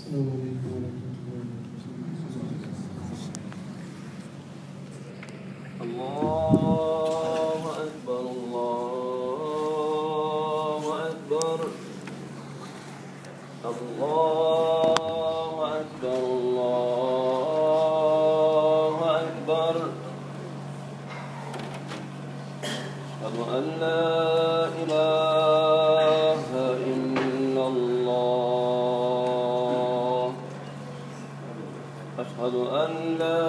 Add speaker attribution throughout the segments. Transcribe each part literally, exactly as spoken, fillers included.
Speaker 1: الله أكبر الله أكبر الله أكبر الله أكبر أشهد أن لا إله إلا الله أشهد أن لا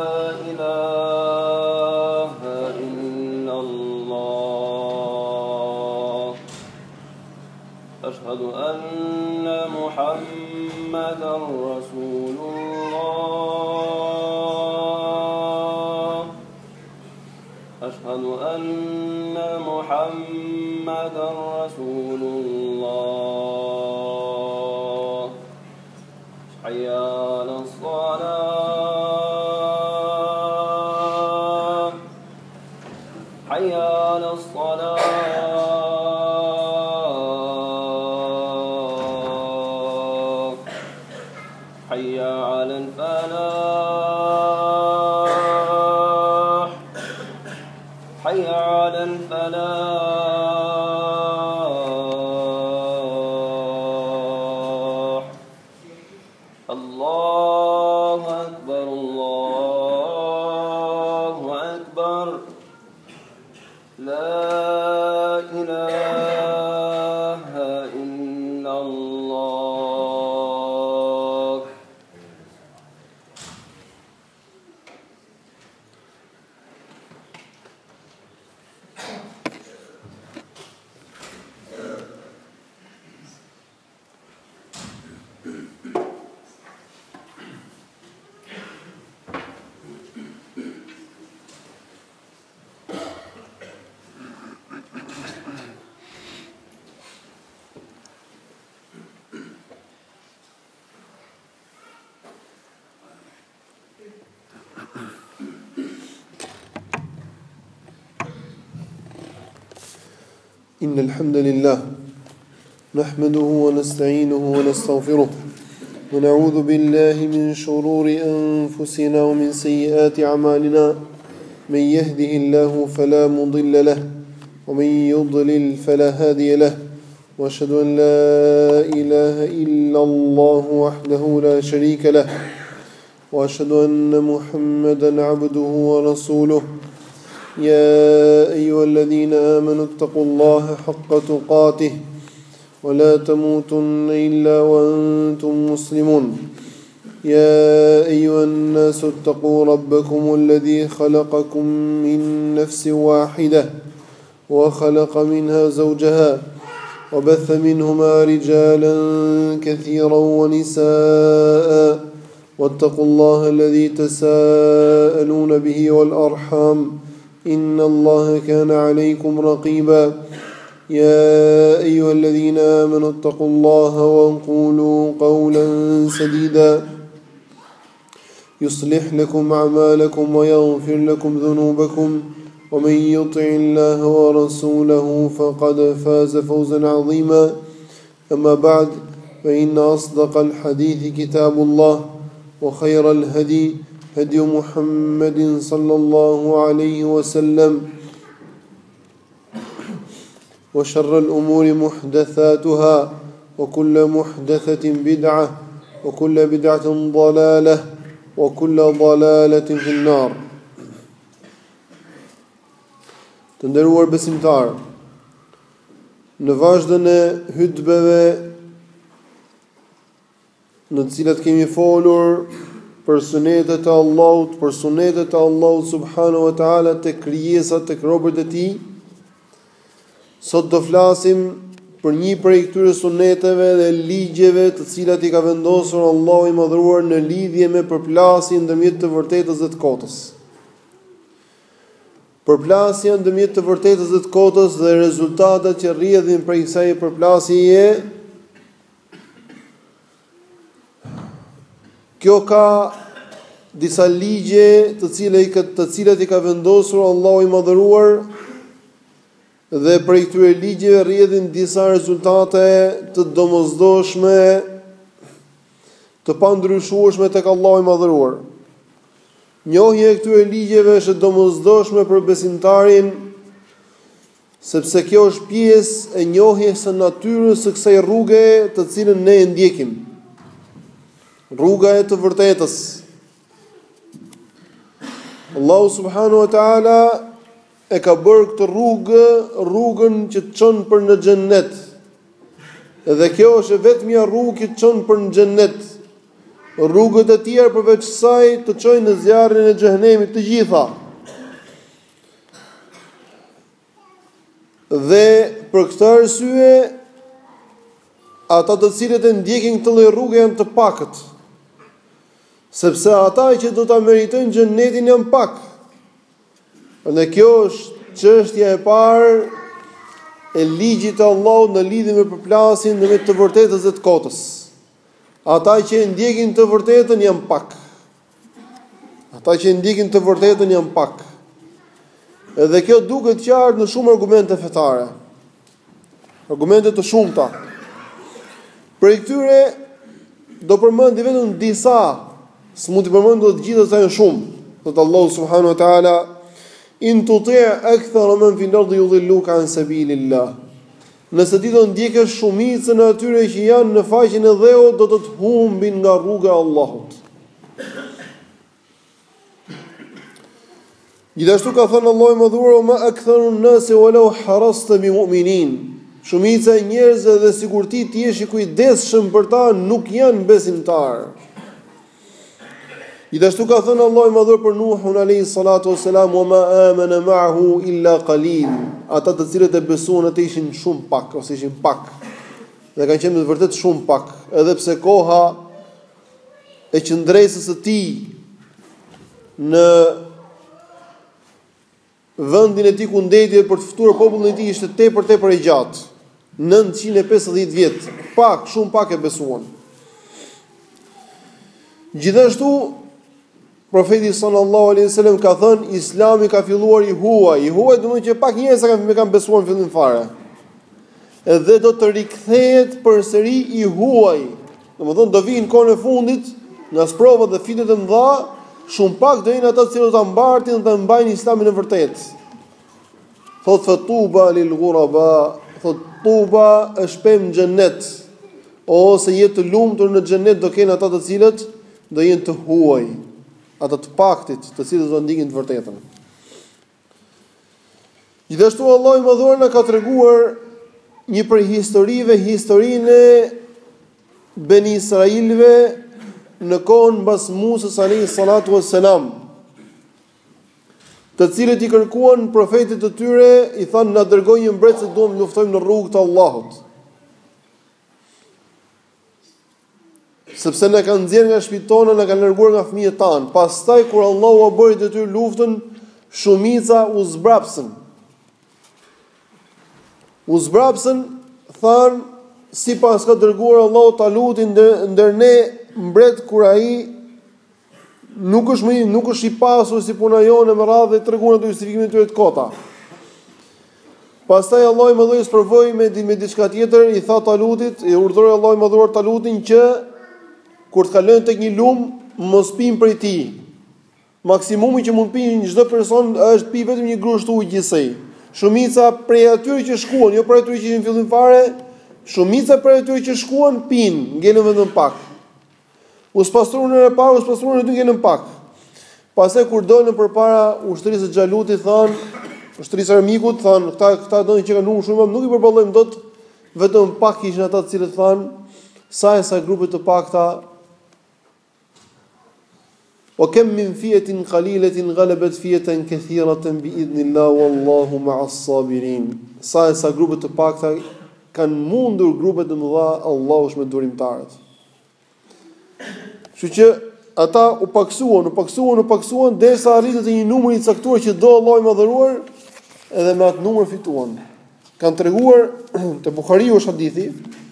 Speaker 1: إله إلا الله أشهد أن محمدا رسول الله أشهد أن محمدا رسول الله حي على الصلاة حي على الصلاة حي على الفلاح حي على الفلاح الله أكبر الله أكبر لا إله إلا الله
Speaker 2: إن الحمد لله نحمده ونستعينه ونستغفره ونعوذ بالله من شرور أنفسنا ومن سيئات أعمالنا من يهده الله فلا مضل له ومن يضلل فلا هادي له وأشهد أن لا إله إلا الله وحده لا شريك له وأشهد أن محمدا عبده ورسوله يا أيها الذين آمنوا اتقوا الله حق تقاته ولا تموتن إلا وأنتم مسلمون يا أيها الناس اتقوا ربكم الذي خلقكم من نفس واحدة وخلق منها زوجها وبث منهما رجالا كثيرا ونساء واتقوا الله الذي تساءلون به والأرحام إن الله كان عليكم رقيبا يا أيها الذين آمنوا اتقوا الله وقولوا قولا سديدا يصلح لكم أعمالكم ويغفر لكم ذنوبكم ومن يطع الله ورسوله فقد فاز فوزا عظيما أما بعد فإن أصدق الحديث كتاب الله وخير الهدي هدي محمد صلى الله عليه وسلم وشر الأمور محدثاتها وكل محدثة بدعة وكل بدعة ضلالة وكل ضلالة في النار. Të nderuar besimtar, në vazhdën e hutbeve në të cilat kemi folur për sunetet e Allahut, për sunetet e Allahut subhanahu wa taala tek krijesat, tek robërit e tij. Sot do flasim për një prej këtyre suneteve dhe ligjeve të cilat i ka vendosur Allahu i madhruar në lidhje me përplasjen ndërmjet të vërtetës dhe të kotës. Përplasja ndërmjet të vërtetës dhe të kotës dhe rezultatet që rrjedhin prej kësaj përplasjeje. Kjo ka disa ligje të cilat të cilat i ka vendosur Allahu i madhëruar dhe prej këtyre ligjeve rrjedhin disa rezultate të domosdoshme të pandryshueshme tek Allahu i Madhëruar. Njohja e këtyre ligjeve është e domosdoshme për besimtarin, sepse kjo është pjesë e njohjes së natyrës së kësaj rruge të cilën ne e ndjekim. Rruga e të vërtetës. Allahu subhanahu wa taala e ka bërë këtë rrugë, rrugën që të çon për në xhennet. Dhe kjo është vetmja rrugë që të çon për në xhennet. Rrugët e tjera përveç saj të çojnë në zjarrin e xhehenemit të gjitha. Dhe për këtë arsye ata të cilët e ndjekin këtë lloj rruge janë të pakët. Sepse ata që do ta meritojnë xhenetin janë pak. Dhe kjo është çështja e parë e ligjit të Allahut në lidhje me përplasjen dhe me të vërtetës së të kotës. Ata që e ndjekin të vërtetën janë pak. Ata që e ndjekin të vërtetën janë pak. Edhe kjo duket qartë në shumë argumente fetare. Argumente të shumta. Për këtyre do përmendi vetëm disa, s'mund të përmend të gjitha sa janë shumë. Thot Allahu subhanahu wa taala: "In tuti' akthara man fil ardi yudhilluka an sabilillah." Nëse ti do ndjekësh shumicën e atyre që janë në faqen e dheut, do të të humbin nga rruga e Allahut. Gjithashtu ka thënë Allahu i Madhuar: "Ma aktharu an-nasi walau harasta bi mu'minin." Shumica e njerëzve dhe sikur ti të jesh i kujdesshëm për ta, nuk janë besimtar. Gjithashtu ka thënë Allahu i Madhuar për Nuhun alayhi salatu wassalam: "Wa ma amana ma'ahu illa qalil." Ata të cilët e besuan atë ishin shumë pak ose ishin pak. Dhe kanë qenë në vërtet shumë pak, edhe pse koha e qëndresës së tij në vendin e tij ku ndeti për të ftuar popullin e tij ishte tepër tepër e gjatë. nëntëqind e pesëdhjetë vjet. Pak, shumë pak e besuan. Gjithashtu profeti sallallahu alaihi wasallam ka thënë Islami ka filluar i huaj. I huaj do të thotë që pak njerëz kanë kanë besuar në fillim fare. Edhe do të rikthehet përsëri i huaj. Domethënë do vinë në kohën e fundit, nga sprovat dhe fitet e mëdha, shumë pak do jenë ata që do ta mbartin dhe ta mbajnë Islamin e vërtetë. Thot fatuba lil ghuraba, thot tuba është pemë në xhennet, ose jetë të lumtur në xhennet do kenë ata të cilët do jenë të huaj, ata të paktit, të cilët do ndjekin të vërtetën. Gjithashtu Allahu i Madhuar na ka treguar një prej historive, historinë e Beni Israilëve në kohën mbas Musës alayhi salatu wassalam, të cilët i kërkuan profetit të tyre, i thanë na dërgoj një mbret se duam të luftojmë në rrugën e Allahut. Sepse ne kanë nxjerrë nga shtëpitë tona, na kanë larguar nga fëmijët tanë. Pastaj kur Allahu u bëri detyrë luftën, shumica u zbrapsën. U zbrapsën, thanë, sipas ka dërguar Allahu Talutin ndër ne mbret kur ai nuk është më nuk është i pasur si puna jone me radhë dhe treguan ato justifikimin e tyre të kota. Pastaj Allahu më dhoi sprovoi me me diçka tjetër, i tha Talutit, i urdhëroi Allahu më dhuar Talutin që kur të kalojnë tek një lum, mos pim prej tij. Maksimumi që mund pinë çdo person është pi vetëm një grusht ujë gjithsej. Shumica prej atyre që shkuan, jo prej atyre që ishin fillim fare, shumica prej atyre që shkuan pinë, ngelën vetëm pak. U spastruan në parë, u spastruan në dy ngelën pak. Pastaj kur dolën përpara ushtrisë së Xhalutit thanë, ushtrisë së armikut thanë, këta këta donin që kanë humbur shumë, nuk i përballojmë dot, vetëm pak ishin ata të cilët thanë, sa e sa grupe të pakta. O kem min fijetin qalilatin ghalabat fiyatan kathiratan bi idhnillah wallahu ma'as sabirin. Sa e sa grupe të pakta kanë mundur grupe të mëdha, Allahu është me durimtarët. Kështu që ata u paksuan, u paksuan, u paksuan derisa arritën te një numër i caktuar që do Allahu i madhëruar, edhe me atë numër fituan. Kan treguar te Buhariu është hadithi.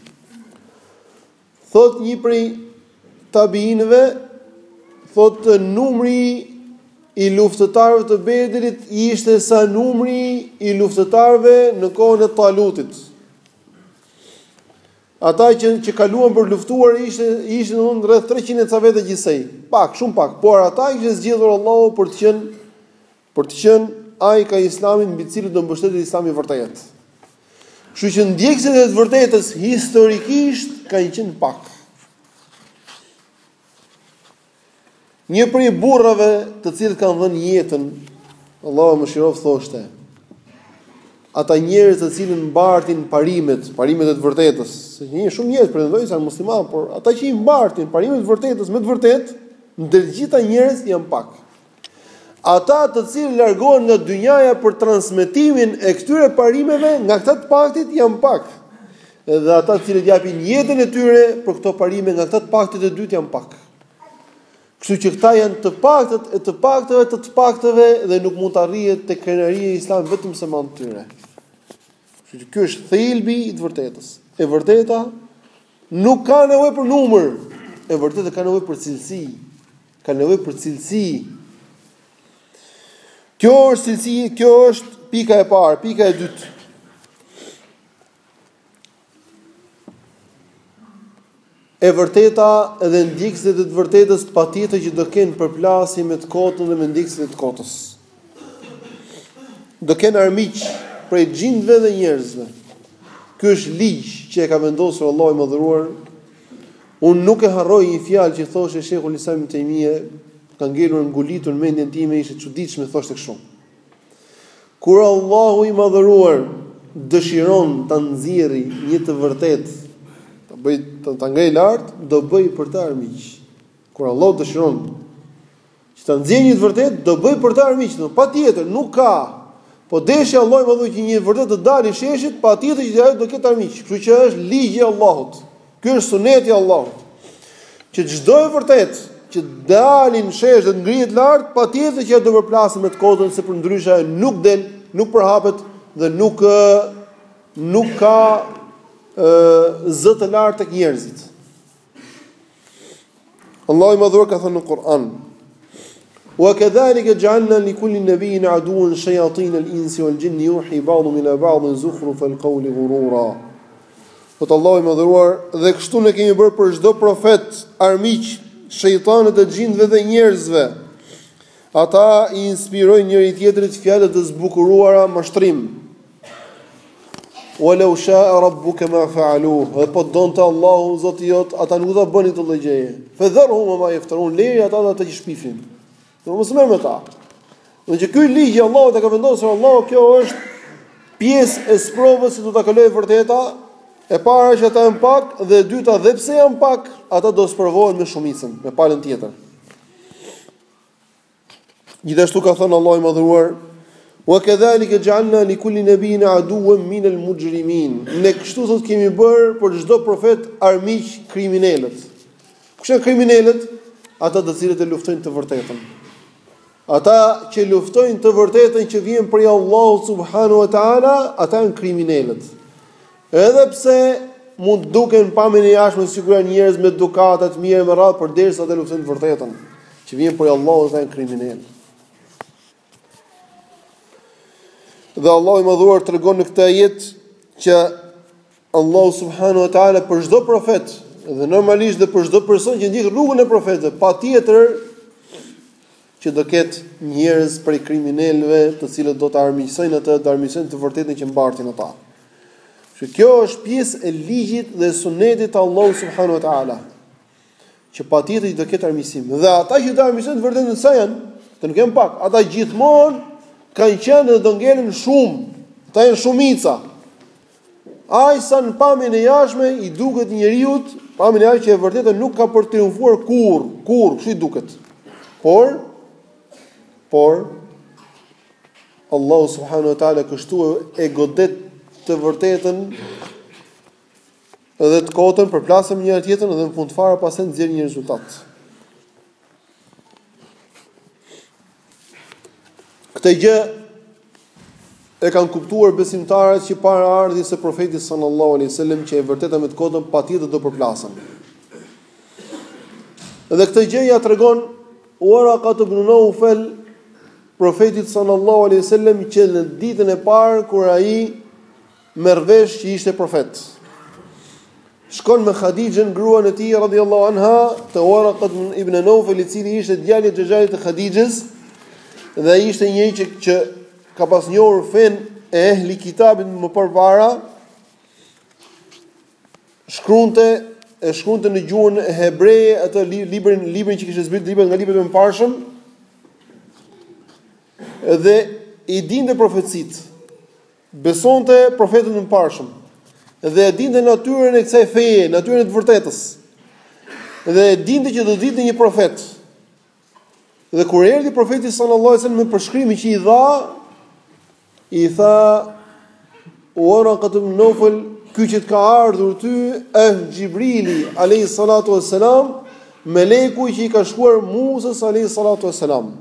Speaker 2: Thot një prej tabiinëve, thot numri i luftëtarëve të Bedrit ishte sa numri i luftëtarëve në kohën e Talutit. Ata që që kaluan për luftuar ishte ishin domthonë rreth treqind ca vete gjithsej. Pak, shumë pak, por ata kishin zgjedhur Allahu për të qenë për të qenë ai ka Islamin mbi cilin do mbështetet Islami i vërtetë. Kështu që ndjekësit e të vërtetës historikisht kanë qenë pak. Një prej burrave të cilët kanë dhënë jetën, Allahu mëshiroft, thoshte: ata njerëz të cilën mbartin parimet, parimet e të vërtetës. Se një shumë njerëz pretendojnë se janë muslimanë, por ata që i mbartin parimet e të vërtetës me të vërtetë, ndër të gjitha njerëz janë pak. Ata të cilët largohen nga dynjaja për transmetimin e këtyre parimeve, nga këta të paktit janë pak. Edhe ata të cilët japin jetën e tyre për këto parime, nga këta të paktit e dytë janë pak. Kështu që këta janë të paktët e të paktëve të të paktëve dhe nuk mund të arrihet tek krenaria e Islamit vetëm se me anë tyre. Kështu që ky është thelbi i të vërtetës. E vërteta nuk ka nevojë për numër, e vërteta ka nevojë për cilësi. Ka nevojë për cilësi. Kjo është cilësi, kjo është pika e parë, pika e dytë. E vërteta edhe ndjekësit e të vërtetës patjetër që do kenë përplasje me të kotën dhe me ndjekësit e të kotës. Do kenë armiq prej gjindëve dhe njerëzve. Ky është ligj që e ka vendosur Allahu i Madhëruar. Unë nuk e harroj një fjalë që thoshte Sheikhul Islam Ibn Taymiyah, ka ngelur ngulitur në mendjen time, ishte çuditshme, thoshte kështu: kur Allahu i Madhëruar dëshiron ta nxjerrë një të vërtetë, ta bëj ta ngrej lart, do bëj për të armiq. Kur Allah dëshiron që ta nxjerrë një të vërtetë, do bëj për të armiq. Patjetër, nuk ka. Po deshi Allah i Madhëruar që një vërtetë të dalë i sheshit, patjetër që ajo do ketë armiq. Kështu që është ligji i Allahut. Ky është suneti i Allahut. Që çdo e vërtetë që dalin shesh dhe ngrihet lart, patjetër që do përplasen me të kotën, se përndryshe nuk del, nuk përhapet dhe nuk nuk ka zë të lartë tek njerëzit. Allahu i Madhëruar ka thënë në Kur'an: "Wa kadhalika ja'alna li kulli nabiyyin 'aduwan shayatin al-insi wal-jinni yuhi ba'dhum ila ba'dhin zukhruf al-qawli ghurura." Po Allahu i Madhëruar, dhe kështu ne kemi bërë për çdo profet armiq, shejtanët e gjindëve dhe njerëzve. Ata i inspirojnë njëri tjetrit fjalë të zbukuruara mashtrim. Walau sha'a rabbuka ma fa'aluhu, dhe po donte Allahu Zoti jot, ata nuk do ta bënin këtë gjë. Fadharhum ma yaftarun, leji ata ata që shpifin. Do mos më me ta. Do që ky ligj i Allahut e ka vendosur Allahu, kjo është pjesë e sprovës që do ta kalojë vërteta. E para që ata janë pak, dhe e dyta, dhe pse janë pak, ata do sprovohen me shumicën, me palën tjetër. Gjithashtu ka thënë Allahu i Madhëruar: "Wa kadhalika ja'alna li kulli nabiyyin 'aduwan min al-mujrimin." Ne kështu thot kemi bërë për çdo profet armiq kriminalët. Kush janë kriminalët? Ata të cilët e luftojnë të vërtetën. Ata që luftojnë të vërtetën që vjen prej Allahut subhanahu wa ta'ala, ata janë kriminalët. Edhe pse mund duken pamjen e jashtme sigurisht njerëz me edukata të mirë me radhë, përderisa ata luftojnë të vërtetën që vjen prej Allahut, ata janë kriminalë. Dhe Allahu i Madhëruar tregon në këtë jetë që Allahu subhanahu wa ta'ala për çdo profet, dhe normalisht dhe për çdo person që ndjek rrugën e profetëve, patjetër që do ketë njerëz prej kriminalëve, të cilët do të armiqsojnë atë, të armiqsojnë të vërtetën që mbartin ata. Që kjo është pjesë e ligjit dhe sunetit të Allahut subhanahu wa ta'ala, që patjetër do ketë armiqësim. Dhe ata që do armiqsojnë të vërtetën sa janë, të nuk janë pak, ata gjithmonë kanë qenë dhe do ngelen shumë, ata janë shumica. Ai sa në pamjen e jashtme i duket njeriut, pamjen e jashtme që e vërtetë nuk ka për triumfuar kurr, kurr, kështu i duket. Por por Allahu subhanahu wa ta'ala kështu e godet të vërtetën edhe të kotën, përplasëm njëra tjetrën dhe në fund fare pastaj nxjerr një rezultat. Këtë gjë e kanë kuptuar besimtarët që para ardhjes së profetit sallallahu alaihi wasallam, që e vërteta me të kotën patjetër do përplasen. Dhe këtë gjë ja tregon Waraka ibn Nawfal profetit sallallahu alaihi wasallam që në ditën e parë kur ai merr vesh që ishte profet. shkon me Khadijën, gruan e tij radhiyallahu anha, te Waraqat ibn Nawfal, i cili ishte djali i xhaxharit të Khadijës, dhe ai ishte njëri që, që ka pas njohur fen e ehli kitabit më përpara, shkruante e shkruante në gjuhën hebreje atë librin librin që kishte zbritur librat nga librat e mëparshëm, dhe i dinte profecitë, besonte profetët e mëparshëm, dhe e dinte natyrën e kësaj feje, natyrën e të vërtetës. Dhe e dinte që do të vinte një profet. Dhe kur erdhi profeti sallallahu alajhi wasallam me përshkrimin që i dha, i tha Waraqat ibn Nawfal, ky që të ka ardhur ty është Xhibrili alayhi salatu wassalam, meleku që i ka shkuar Musës alayhi salatu wassalam.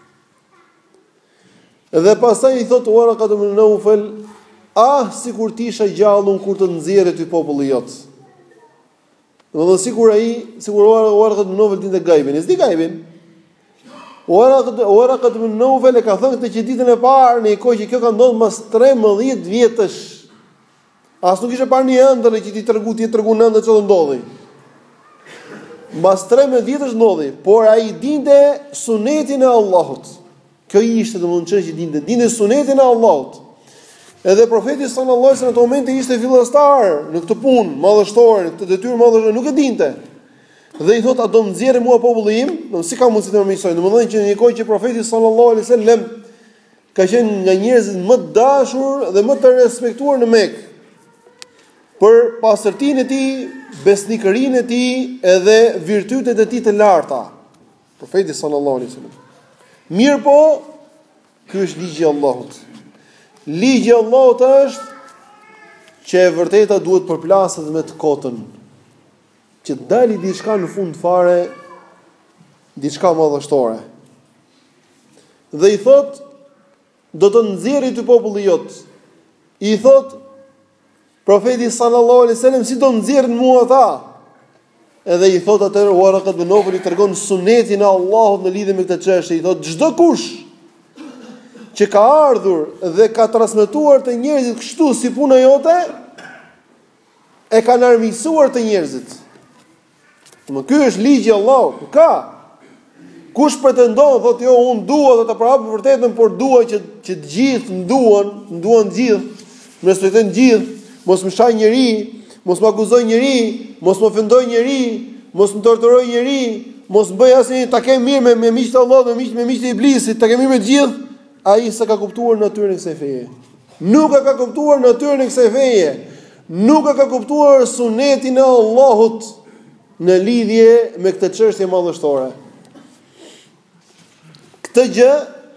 Speaker 2: Dhe pastaj i thot Waraqat ibn Nawfal, ah, sikur ti isha gjallun kur të nxjerrë ty populli jot. Domethënë sikur ai, sikur Waraqat ibn Nawfal dinte gajbin, s'di gajbin. Waraqat Waraqat ibn Nawfal e ka thënë këtë që ditën e parë në një kohë që kjo ka ndodhur mas trembëdhjetë vjetësh. As nuk ishte parë një ëndër që ti tregu ti tregu në ëndër çfarë ndodhi. Mas trembëdhjetë vjetësh ndodhi, por ai dinte sunetin e Allahut. Kjo ishte domethënë çështja që dinte, dinte sunetin e Allahut. Edhe profeti sallallahu alajhi wasallam në atë moment ishte fillestar në këtë punë madhështore, në këtë detyrë madhështore, nuk e dinte. Dhe i thot, a do më nxjerrë mua populli im? Do si ka mundësi të më miqsoj? Domethënë që në një kohë që profeti sallallahu alajhi wasallam ka qenë nga njerëzit më të dashur dhe më të respektuar në Mekë për pastërtinë e tij, besnikërinë e tij edhe virtytet e tij të larta. Profeti sallallahu alajhi wasallam. Mirpo, ky është ligji i Allahut. Ligji i Allahut është që e vërteta duhet përplaset me të kotën. Që dali diçka në fund fare, diçka madhështore. Dhe i thot, do të nxjerrë ty populli jot. I thot profeti sallallahu alaihi wasallam, si do nxjerrin mua ata? Edhe i thot atëherë Waraqat ibn Nawfal i tregon sunetin e Allahut në lidhje me këtë çështje. I thot çdo kush që ka ardhur dhe ka transmetuar të njerëzit kështu si puna jote, e kanë armiqsuar të njerëzit. Më ky është ligji i Allahut. Ka. Kush pretendon, thotë jo, unë dua të ta prapë vërtetën, por dua që që të gjithë nduan, nduan të gjithë, më respektojnë të gjithë, mos më shaj njëri, mos më akuzoj njëri, mos më ofendoj njëri, mos më torturoj njëri, mos më bëj asnjë, ta kem mirë me, me miqtë e Allahut, me miqtë me miqtë e iblisit, ta kem mirë me të gjithë. Ai s'e ka kuptuar natyrën e kësaj feje. Nuk e ka kuptuar natyrën e kësaj feje. Nuk e ka kuptuar sunetin e Allahut në lidhje me këtë çështje madhështore. Këtë gjë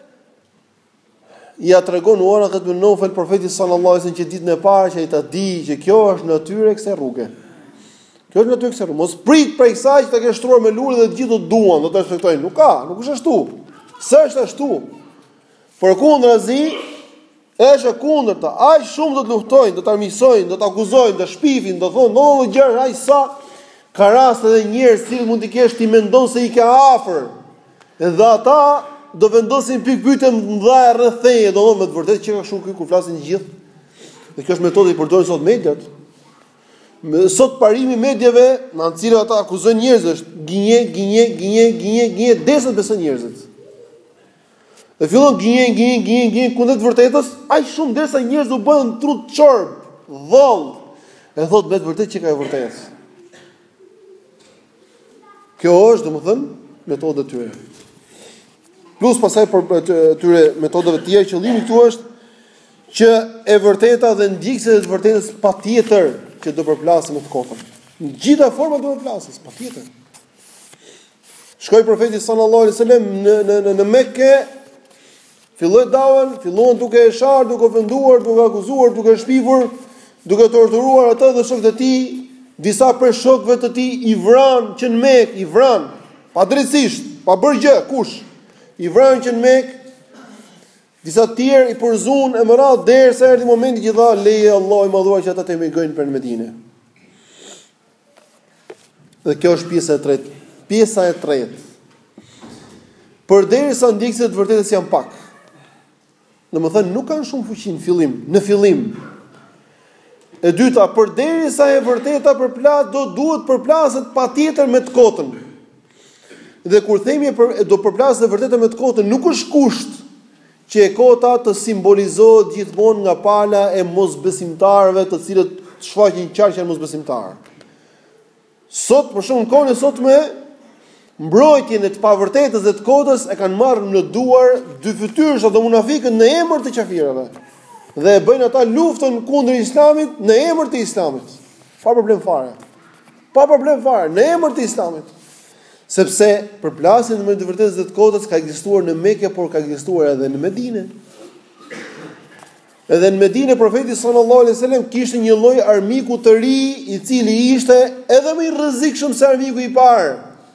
Speaker 2: ja tregon Waraqat ibn Nawfal profetit sallallahu alajhi wasallam që ditën e parë që ai ta di që kjo është natyra e kësaj rruge. Kjo është natyra e kësaj rruge. Mos prit prej kësaj që ta kesh shtruar me lule dhe të gjithë do duan, do të respektojnë. Nuk ka, nuk është ashtu. S'është ashtu. Përkundrazi, është e kundërta. Aq shumë do të luftojnë, do të armiqsojnë, do të akuzojnë, do shpifin, do thonë, "No, gjë, ai sa ka raste dhe njerëz që mund të kesh ti mendon se i ka afër." Dhe ata do vendosin pikë pyetje mëdha rreth teje, domethënë me të vërtetë që ka kështu këtu kur flasin të gjithë. Dhe kjo është metodë që përdorin sot mediat. Me sot parimi i mediave, me anë të cilave ata akuzojnë njerëz, është gënje, gënje, gënje, gënje, gënje, desën besojnë njerëzit. Dhe fillon gënjen, gënjen, gënjen, gënjen kundër të vërtetës, aq shumë derisa njerëzit u bën trut çorb, dholl. E thot me të vërtetë që ka e vërtetë. Kjo është, domethënë, metoda e tyre. Plus pasaj për tyre metodave të tjera, qëllimi këtu është që e vërteta dhe ndjekësit e të vërtetës patjetër që do përplasen me të kotën. Në gjitha format do përplasen, patjetër. Shkoi profeti sallallahu alaihi wasallam në në në Mekë, filloi davën, filluan duke e sharë, duke ofenduar, duke akuzuar, duke shpifur, duke torturuar atë dhe shokët e tij. Disa prej shokëve të tij i vran që në Mekë, i vran padrejtisht, pa bërë gjë, kush? I vran që në Mekë. Disa të tjerë i përzuan e më radh derisa erdhi momenti që tha leje Allahu i madhuar që ata të emigrojnë për në Medinë. Dhe kjo është pjesa e tretë. Pjesa e tretë. Përderisa ndjekësit të vërtetës janë pak. Domethënë nuk kanë shumë fuqi në fillim, në fillim. E dyta, përderisa e vërteta përplas, do duhet përplaset patjetër me të kotën. Dhe kur themi për, do përplaset e vërteta me të kotën, nuk është kusht që e kota të simbolizohet gjithmonë nga pala e mosbesimtarëve, të cilët shfaqin qarqe janë mosbesimtarë. Sot, për shembull, në kohën e sotme, mbrojtjen e të pavërtetës dhe të kotës e kanë marrë në duar dy fytyrëshat dhe munafikët në emër të qafirëve. Dhe e bëjnë ata luftën kundër Islamit në emër të Islamit. Pa problem fare. Pa problem fare, në emër të Islamit. Sepse përplasjen me të vërtetës dhe të kotës ka ekzistuar në Mekë, por ka ekzistuar edhe në Medinë. Edhe në Medinë profeti sallallahu alejhi dhe sellem kishte një lloj armiku të ri, i cili ishte edhe më i rrezikshëm se armiku i parë.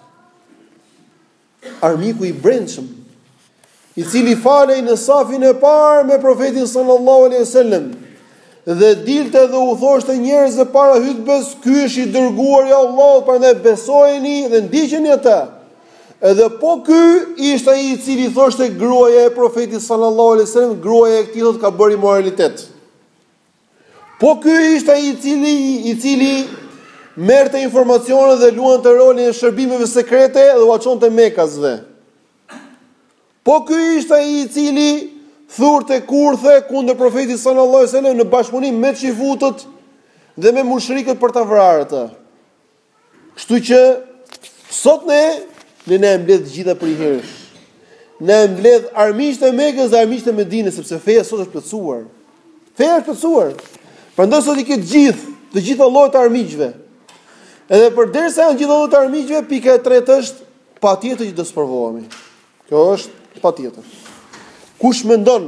Speaker 2: Armiku i brendshëm, i cili falej në safin e parë me profetin sallallahu alejhi dhe sellem, dhe dilte dhe u thoshte njerëzve para hutbes, ky është i dërguari i Allahut, prandaj besojeni dhe ndiqeni atë. Edhe po ky ishte ai i cili thoshte gruaja e profetit sallallahu alejhi dhe sellem, gruaja e këtij ka bërë moralitet. Po ky ishte ai i cili i cili merrte informacione dhe luante rolin e shërbimeve sekrete dhe u çonte Mekasve. Po ky ishte ai i cili thurte kurthe kundër profetit sallallahu alejhi dhe sellem në bashkëpunim me xhifutët dhe me mushrikët për ta vrarë atë. Kështu që sot ne ne ne mbledh gjitha për i herësh. Ne mbledh armiqtë e Mekës dhe armiqtë e Medinës, sepse feja sot është plotësuar. Feja është plotësuar. Prandaj sot i ke gjithë, të gjitha llojet e armiqve. Edhe përderisa janë gjithë llojet e armiqve, pika e tretë është patjetër që do sprovohemi. Kjo është patjetër. Kush mendon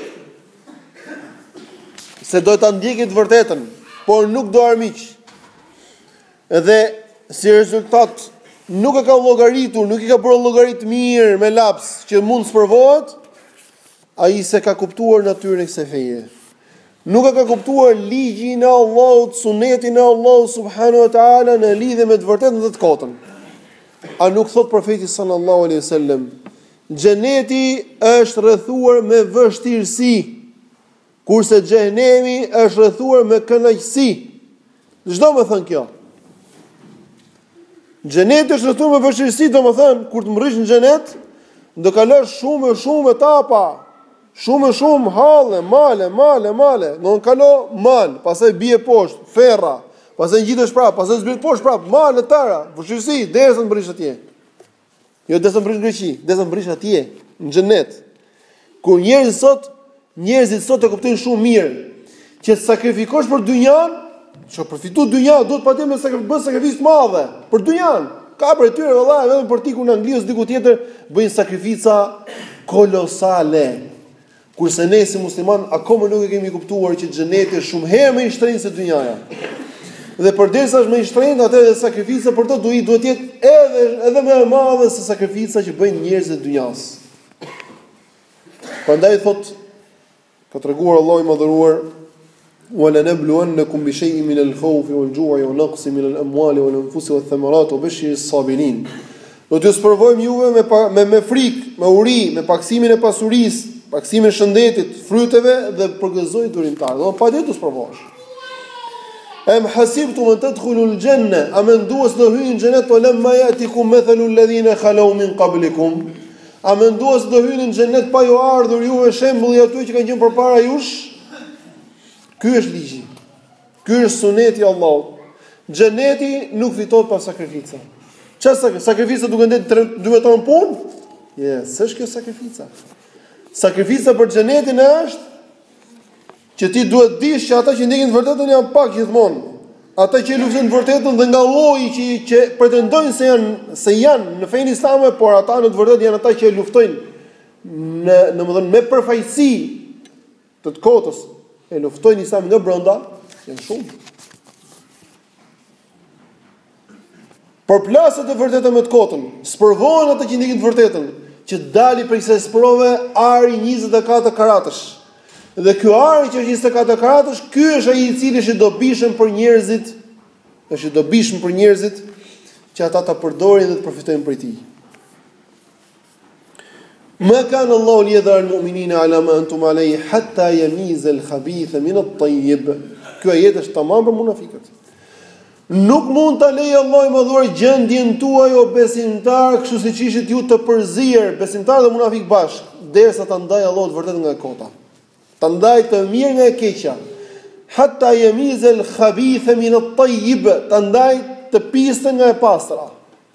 Speaker 2: se do ta ndjekë të vërtetën, por nuk do armiq, edhe si rezultat nuk e ka llogaritur, nuk i ka bërë llogarit mirë me laps që mund sprovohet, ai se ka kuptuar natyrën e kësaj feje. Nuk e ka kuptuar ligjin e Allahut, sunetin e Allahut subhanahu wa taala në lidhje me të vërtetën dhe të kotën. A nuk thot profeti sallallahu alaihi wasallam, xheneti është rrethuar me vështirësi, kurse xhenemi është rrethuar me kënaqësi. Çdo më thën kjo. Xheneti është rrethuar me vështirësi, domethënë kur të mrish në xhenet, do kalosh shumë shumë etapa. Shumë shumë halle, male, male, male. Nuk kalo mal, pastaj bie poshtë, ferra, pastaj ngjitesh prapë, pastaj zbret poshtë prapë, male tëra, vështirësi derisa të mbrish atje. Jo derisa të mbrish në Greqi, derisa të mbrish atje në xhenet. Ku njerëzit sot, njerëzit sot e kuptojnë shumë mirë që të sakrifikosh për dynjan, që përfitu dynjan, duhet patjetër të bësh sakrificë të madhe për dynjan. Ka për tyre vëllai, vetëm për tikun në Angli ose diku tjetër bëjnë sakrifica kolosale. Kurse ne si musliman akoma nuk e kemi kuptuar që xheneti është shumë herë më i shtrenjtë se dynjaja. Dhe përderisa është më i shtrenjtë, atëherë sakrifica për to duhet duhet jetë edhe edhe më e madhe se sakrifica që bëjnë njerëzit e dynjas. Prandaj thot, ka treguar Allahu i madhëruar, "Wa lanabluwannakum bi shay'in min al-khawfi wal-ju'i wa naqsin min al-amwali wal-anfusi wath-thamarati wa bashshir as-sabirin." Do t'ju sprovojmë juve me me me frikë, me uri, me paksimin e pasurisë, paksimin e shëndetit, fryteve dhe përgëzoj durimtar. Do patjetër të sprovosh. Em hasibtum an tadkhulu al-janna, a menduat se do hyni në xhenet o lamma yatikum mathalu alladhina khalu min qablikum? A menduat se do hyni në xhenet pa ju ardhur juve shembulli aty që kanë qenë përpara jush? Ky është ligji. Ky është suneti i Allahut. Xheneti nuk fitohet pa sakrificë. Çfarë sakrifica duke ndër dymbëtor në punë? Je, s'është kjo sakrifica. Sakrifica për xhenetin është që ti duhet dish që ata që ndjekin të vërtetën janë pak gjithmonë. Ata që luftojnë të vërtetën dhe nga lloji që që pretendojnë se janë se janë në fenë islame, por ata në të vërtetë janë ata që luftojnë në domethënë me përfaqësi të të kotës, e luftojnë Islamin nga brenda, janë shumë. Por plasët e vërtetën me të kotën, sprovohen ata që ndjekin të vërtetën, që dali prej kësaj sprove ari njëzet e katër karatësh. Dhe ky ari që është njëzet e katër karatësh, ky është ai i cili është i dobishëm për njerëzit, është i dobishëm për njerëzit që ata ta përdorin dhe të përfitojnë prej tij. Ma kana Allahu liyadhara al-mu'minina ala ma antum alayhi hatta yamiza al-khabitha min at-tayyib. Ky ajet është tamam për munafiqët. Nuk mund ta lejë Allahu më dhuar gjendjen tuaj o besimtar, kështu siç ishit ju të përzier besimtar dhe munafik bashk, derisa ta ndaj Allahu të vërtet nga e kota. Ta ndaj të mirë nga e keqja. Hatta yamiz al-khabith min at-tayyib, ta ndaj të piste nga e pastra.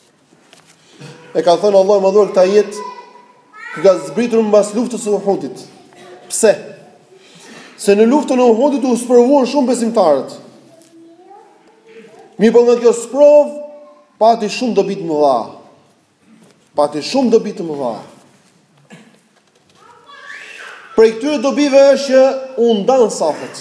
Speaker 2: E ka thënë Allahu më dhuar këtë ajet që ka zbritur mbas luftës së Uhudit. Pse? Se në luftën e Uhudit u sprovuan shumë besimtarët. Mirë po nga kjo sprov, pati shumë dobi të mëdha. Pati shumë dobi të mëdha. Prej këtyre dobive është që u ndan safet.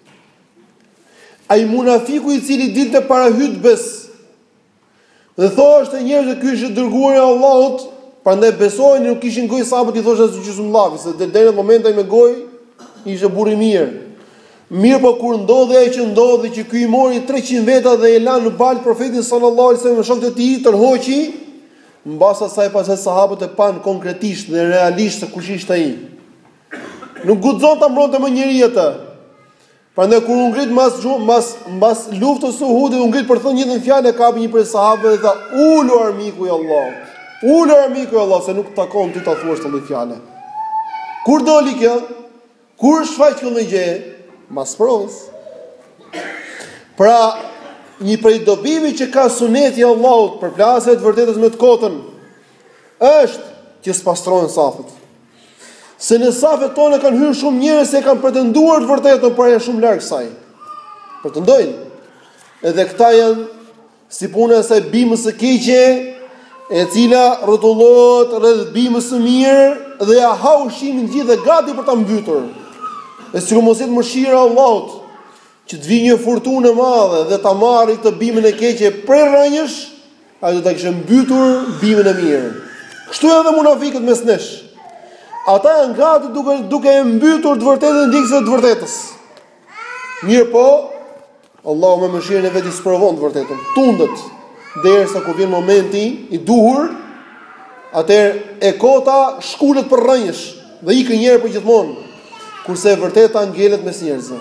Speaker 2: Ai munafiku i cili dilte para hutbes dhe thoshte njerëzve ky është dërguari i Allahut, prandaj besojnë, nuk kishin gojë sahabët i thoshte gjysmëllavi, se deri në momentin ai me gojë ishte burr i mirë. Mirë po kur ndodhi ajo që ndodhi që ky i mori treqind veta dhe e la në balë profetin sallallahu alajhi wasallam me shokët e tij, tërhoqi, mbas asaj pastaj sahabët e pan konkretisht dhe realisht se kush ishte ai. Nuk guxon ta mbronte më njëri atë. Prandaj kur u ngrit mbas mbas mbas luftës së Uhudit, u ngrit për të thënë një fjalë, ka hapur një prej sahabëve dhe tha: "Ulu armiku i Allahut. Ulu armiku i Allahut, se nuk takon ty ta thuash këtë fjalë." Kur doli kjo? Kur shfaq kjo gjë? Mas provës. Pra, një prej dobive që ka suneti i Allahut për plasje të vërtetës me të kotën është që spastrohen safet. Se në safet tona kanë hyrë shumë njerëz që kanë pretenduar të vërtetën, por janë shumë larg saj. Pretendojnë. Edhe këta janë si puna e saj bimës së keqe, e cila rrotullohet rreth bimës së mirë dhe ja ha ushqimin gjithë dhe gati për ta mbytur. E sikur të mëshira e Allahut që të vijë një fortunë e madhe dhe ta marrë këtë bimën e keqe prej rrënjësh, ai do ta kishte mbytur bimën e mirë. Kështu edhe munafiqët mes nesh. Ata janë gati duke duke e mbytur të vërtetën ndjekëse të vërtetës. Mirë po, Allahu me mëshirën e vet i sprovon të vërtetën. Tundet derisa kur vjen momenti i duhur, atëherë e kota shkulet për rrënjësh dhe ikën një herë për gjithmonë. Kurse e vërteta ngelet mes njerëzve.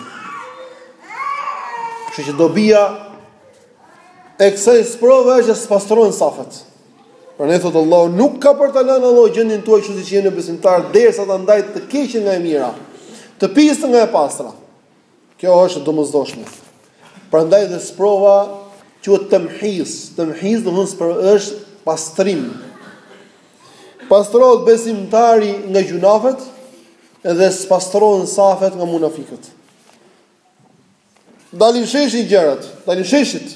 Speaker 2: Kështu që dobia e kësaj sprove është që spastrohen safet. Por ne thotë Allahu nuk ka për ta lënë Allahu gjendjen tuaj kështu siç jeni besimtar derisa ta ndaj të keqen nga e mira, të pistë nga e pastra. Kjo është domosdoshme. Prandaj dhe sprova quhet tamhiz. Tamhiz do të thonë është pastrim. Pastrohet besimtari nga gjunafet edhe spastrohen safet nga munafiqët. Dalin sheshin gjërat, dalin sheshit.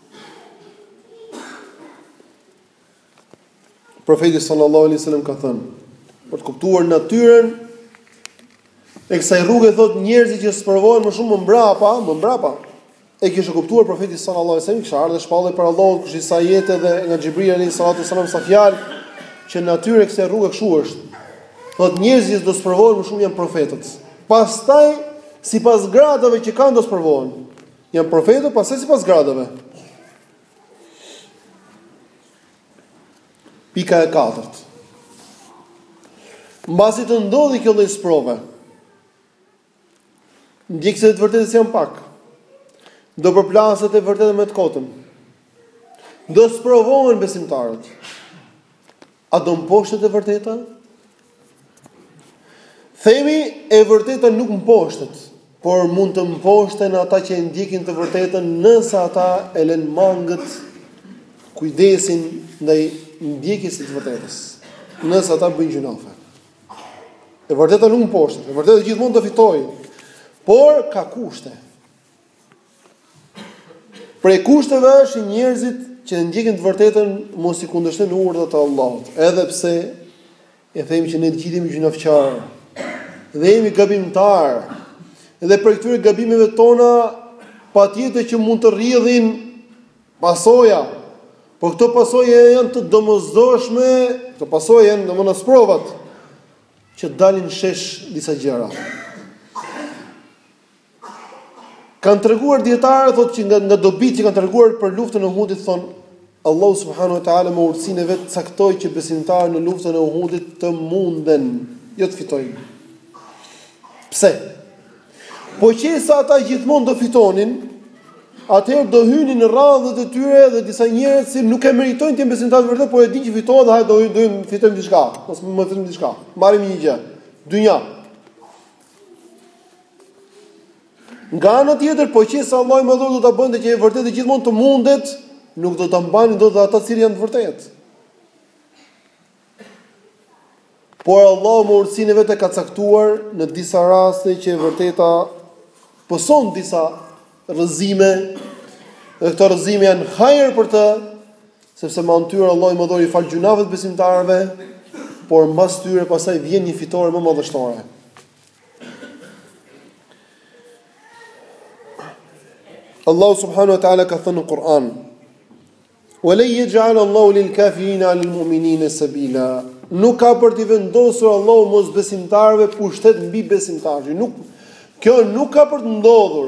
Speaker 2: Profeti sallallahu alaihi wasallam ka thënë, për të kuptuar natyrën e kësaj rruge, thotë njerëzit që sprovohen më shumë më mbrapa, më mbrapa. E kishte kuptuar profeti sallallahu alaihi wasallam, kishte ardhur shpallë për Allahut, kush i sa jetë dhe nga Xhibril alayhi salatu wasallam sa fjalë që natyra e kësaj rruge kështu është. Thotë njerëzit do sprovohen më shumë janë profetët. Pastaj sipas gradave që kanë do sprovohen. Janë profetë, pastaj sipas gradave. Pika e katërt. Mbasi të ndodhi kjo lloj sprove, ndjekësit e vërtetës janë pak. Do përplaset e vërtetë me të kotën. Do sprovohen besimtarët. A do mposhtet e vërteta? Themi e vërteta nuk mposhtet, por mund të mposhten ata që e ndjekin të vërtetën nëse ata e lënë mangët kujdesin ndaj ndjekjes së të vërtetës. Nëse ata bëjnë gjunafe. E vërteta nuk mposhtet, e vërteta gjithmonë do fitojë, por ka kushte. Prej kushteve është njerëzit që ndjekin të vërtetën mos i kundërshtojnë urdhat e Allahut, edhe pse e themi që ne të gjithë jemi gjunafçar, dhe jemi gabimtar, dhe për këtyre gabimeve tona patjetër që mund të rrjedhin pasoja, por këto pasoja janë të domosdoshme, këto pasoja janë domosdoshme sprovat që dalin shesh disa gjëra. Kanë treguar dietarë thotë që nga nga dobit që kanë treguar për luftën e Uhudit, thonë Allahu subhanahu wa taala me urtësinë e vet caktoi që besimtarët në luftën e Uhudit të munden, jo të fitojnë. Pse? Po qesa ata gjithmonë do fitonin, atëherë do hynin në radhët e tyre dhe disa njerëz që nuk e meritojnë të jenë besimtarë vërtet, por e dinë që fitohen dhe hajde do do fitojmë diçka, ose më fitojmë diçka. Marrim një gjë. Dynja. Nga ana tjetër, po qesa Allahu më dhuroi do ta bënte që e vërtetë gjithmonë të mundet, nuk do ta mbanin dot ata që janë të vërtetë. Por Allahu me urtësinë e vet e ka caktuar në disa raste që e vërteta poson disa rrëzime, dhe këto rrëzime janë hajër për të, sepse me anë tyre Allahu më dhuroi fal gjunave të besimtarëve, por mbas tyre pastaj vjen një fitore më madhështore. Allahu subhanahu wa ta'ala ka thënë në Kur'an: "Wa la yaj'al Allahu lil kafirina 'ala al mu'minina sabila." Nuk ka për të vendosur Allahu mosbesimtarëve pushtet mbi besimtarë. Nuk kjo nuk ka për të ndodhur.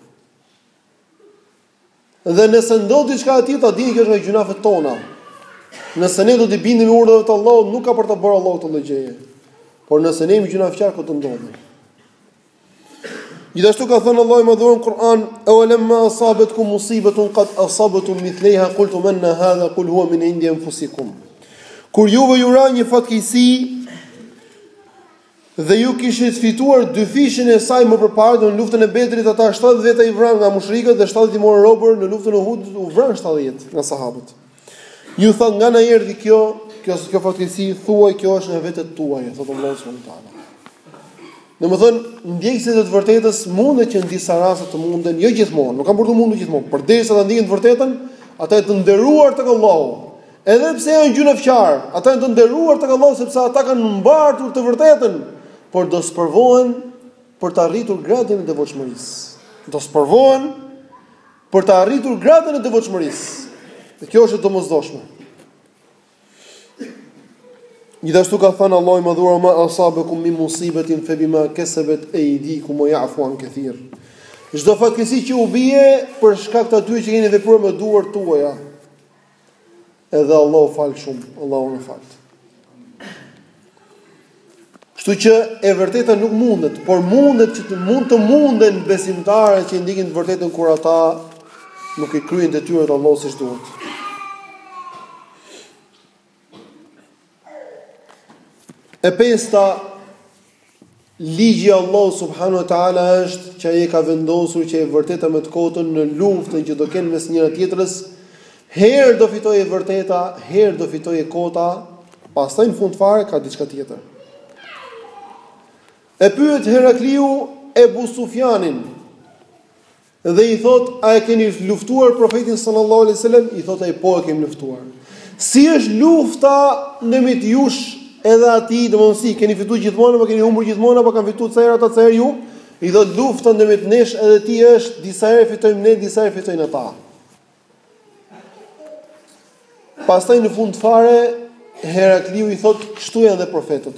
Speaker 2: Dhe nëse ndodh diçka e tillë, ta dini që është nga gjunafet tona. Nëse ne do të bindemi urdhave të Allahut, nuk ka për të bërë Allahu këtë gjë. Por nëse ne jemi gjunafçar, këtë ndodhi. Gjithashtu ka thënë Allahu më dhuron Kur'an: "Awalamma asabatkum musibatun qad asabatum mithlaiha qultum anna hadha qul huwa min indi anfusikum." Kur juve ju ra një fatkeqësi dhe ju kishit fituar dy fishin e saj më përpara në luftën e Bedrit, ata shtatëdhjetë veta i vranë nga mushrikët dhe shtatëdhjetë i morën robër, në luftën e Uhud u vranë shtatëdhjetë nga sahabët. Ju thon nga na erdhi kjo, kjo kjo fatkeqësi, thuaj kjo është nga vetët tuaja, thotë Allahu subhanahu wa taala. Domethënë, ndjekësit e të vërtetës mundet që në disa raste të munden, jo gjithmonë, nuk kanë për të mundur gjithmonë, përderisa ta ndiqin të vërtetën, ata janë të nderuar tek Allahu. Edhe pse janë gjunafçar, ata janë të nderuar tek Allahu sepse ata kanë mbartur të vërtetën, por do sprovohen për të arritur gradën e devotshmërisë. Do sprovohen për të arritur gradën e devotshmërisë. Dhe kjo është e domosdoshme. Gjithashtu ka thënë Allahu më dhuar: "Ma asabakum min musibatin fa bima kasabat aydikum wa ya'fu an kathir." Çdo fatkeqësi që u bie për shkak të atyre që keni vepruar me duart tuaja, edhe Allahu fal shumë, Allahu na fal. Kështu që e vërteta nuk mundet, por mundet që të mund të munden besimtarët që ndiqin të vërtetën kur ata nuk i kryejnë detyrat e Allahut siç duhet. E pesta, ligji i Allahut subhanahu wa taala është që ai ka vendosur që e vërteta me të kotën në luftën që do kenë mes njëra tjetrës, herë do fitojë e vërteta, herë do fitojë e kota, pastaj në fund fare ka diçka tjetër. E pyet Herakliu Ebu Sufjanin dhe i thot: "A e keni luftuar profetin sallallahu alaihi wasallam?" I thot ai: "Po, e kemi luftuar." Si është lufta ndërmjet jush edhe atij, domosdoshmë si keni fituar gjithmonë apo keni humbur gjithmonë apo kanë fituar ca herë ata ca herë ju? I thot: "Lufta ndërmjet nesh edhe ti është disa herë fitojmë ne, disa herë fitojnë ata." Pastaj në fund fare Herakliu i thot: "Kështu janë dhe profetët.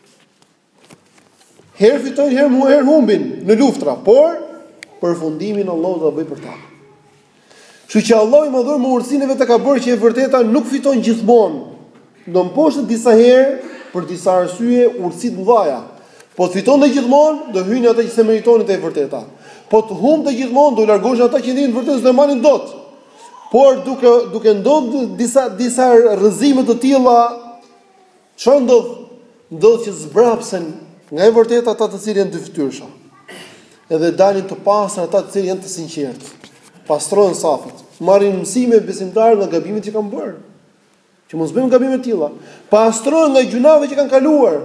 Speaker 2: Herë fitojnë, herë mu, herë humbin në luftra, por përfundimin Allahu do ta bëj për ta." Kështu që Allahu i madhur me urtësinë e vet e ka bërë që e vërteta nuk fiton gjithmonë. Do mposhtet disa herë për disa arsye urtësi të mëdha. Po të fitonte gjithmonë, do hyjnë ata që se meritonin te e vërteta. Po të humbte gjithmonë, do largoheshin ata që ndjen vërtet s'do marrin dot. Por duke duke ndodhur disa disa rrëzime të tilla, çfarë ndodh? Ndodh që zbrapsen nga e vërteta ata të cilët janë dy fytyrësha. Edhe dalin të pastër ata të cilët janë të sinqertë. Pastrohen safat, marrin mësime besimtarë nga gabimet që kanë bërë. Që mos bëjmë gabime të tilla. Pastrohen nga gjunavet që kanë kaluar.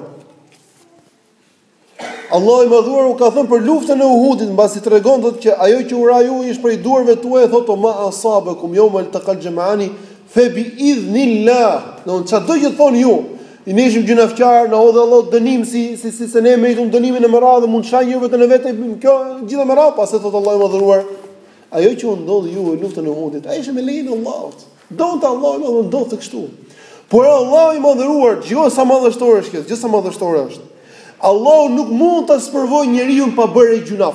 Speaker 2: Allahu i madhuar u ka thënë për luftën e Uhudit, mbasi tregon thotë që ajo që u ra ju ishte prej duarve tuaja, thotë: "Ma asabakum yawmal taqal jam'ani fa bi idhnillah." Do të çdo që thoni ju, i nishim gjunafçar, na hodh Allah dënim si si si se ne meritum dënimin e mëradh, mund shaj ju vetën e vetë, kjo gjithë më radh, pastaj thotë Allahu i madhuar, ajo që u ndodhi ju në luftën e Uhudit, ai ishte me lejen e Allahut. Donte Allahu më ndodhte kështu. Por Allahu i madhëruar, gjë sa madhështore është kjo, gjë sa madhështore është. Allahu nuk mund ta sprovojë njeriu pa bërë gjunaf.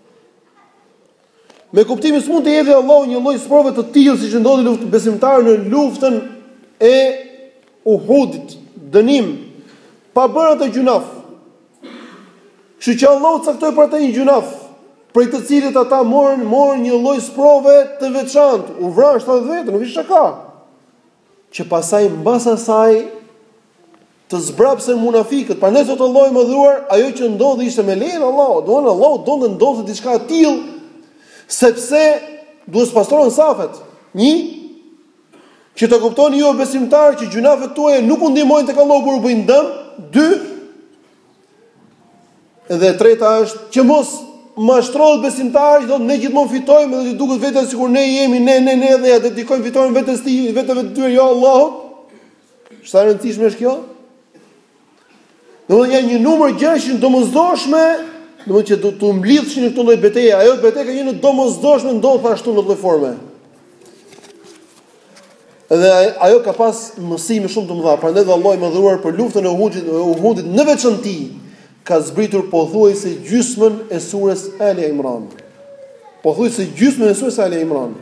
Speaker 2: Me kuptimin s'mund të jepë Allahu një lloj sprove të tillë siç ndodhi luftë besimtarë në luftën e Uhudit, dënim pa bërë atë gjunaf. Kështu që Allahu caktoi për atë një gjunaf, prej të cilët ata morën morën një lloj sprove të veçantë, u vranë shtatë vetë, nuk ishte shaka. Që pasaj mbas asaj të zbrapsen munafikët. Prandaj thotë Allahu i Madhëruar, ajo që ndodhi ishte me lejen e Allahut. Do në Allahu donte ndodhte diçka e tillë, sepse duhet të pastrohen safet. Një, që të kuptoni ju besimtarë që gjunafet tuaja nuk u ndihmojnë tek Allahu kur u bëjnë dëm. Dy, edhe e treta është që mos mashtrohet besimtari, thotë ne gjithmonë fitojmë dhe duket vetë sikur ne jemi ne ne ne dhe ja dedikojmë fitoren vetes ti, vetëve të tyre jo Allahut. Sa e rëndësishme është kjo? Domethënë janë një numër gjëra domosdoshme, domethënë që do të mblidhshin në këtë lloj betejë. Ajo betejë ka një domosdoshme ndodh ashtu në lloj forme. Dhe ajo ka pas mësime shumë të mëdha. Prandaj Allahu i Madhëruar për luftën e Uhudit, Uhudit në veçantë ka zbritur pothuajse gjysmën e surës Ali Imran. Pothuajse gjysmën e surës Ali Imran.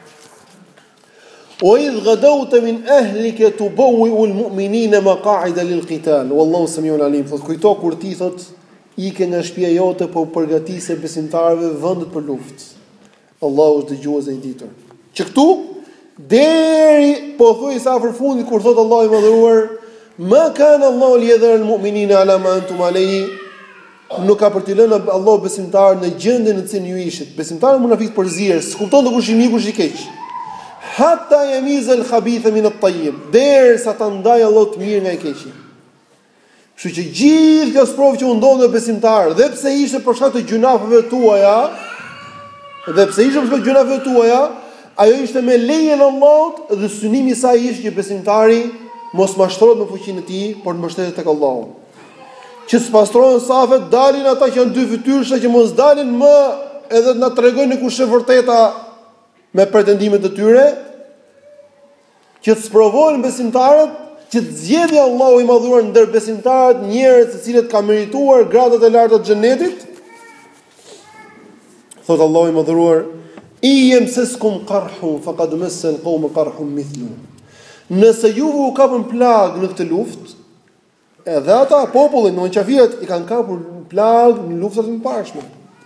Speaker 2: O idh gadawta min ahlika tubawwi'u al-mu'minina maq'ida lil-qital wallahu samiun alim. Thot kujto kur ti thot ike nga shtëpia jote po përgatisë besimtarëve vendet për luftë. Allahu është dëgjues i ditur. Që këtu deri pothuajse afër fundit kur thot Allahu i Madhëruar ma kana Allahu liyadhara al-mu'minina ala ma antum alayhi, nuk ka për t'i lënë Allahu besimtarë në gjendjen në cilën ju ishit. Besimtarët munafiq përzier, s'kupton të kush i mirë kush i keq. Hatta yamiza al-khabitha min at-tayyib, derisa ta ndaj Allahu të mirë nga i keqi. Kështu që gjithë kjo sprovë që u ndodhi me besimtarë, dhe pse ishte për shkak të gjunafeve tuaja, dhe pse ishte për shkak të gjunafeve tuaja, ajo ishte me lejen e Allahut dhe synimi i saj ishte që besimtari mos mashtrohet me fuqinë e tij, por të mbështetet tek Allahu. Që spastrohen safet, dalin ata që janë dy fytyrësha që mos dalin më edhe na tregojnë kush është vërteta me pretendimet e tyre, që të sprovojnë besimtarët, që të zgjedhë Allahu i Madhëruar ndër besimtarët njerëz të cilët kanë merituar gradat e larta të xhenetit. Thot Allahu i Madhëruar: "I yamsaskum qarhun faqad massa al-qawma qarhun mithlu." Nëse juve u kapën plag në këtë luftë, edhe ata popullin, në qafirët i kanë kapur plag në luftat e mëparshme.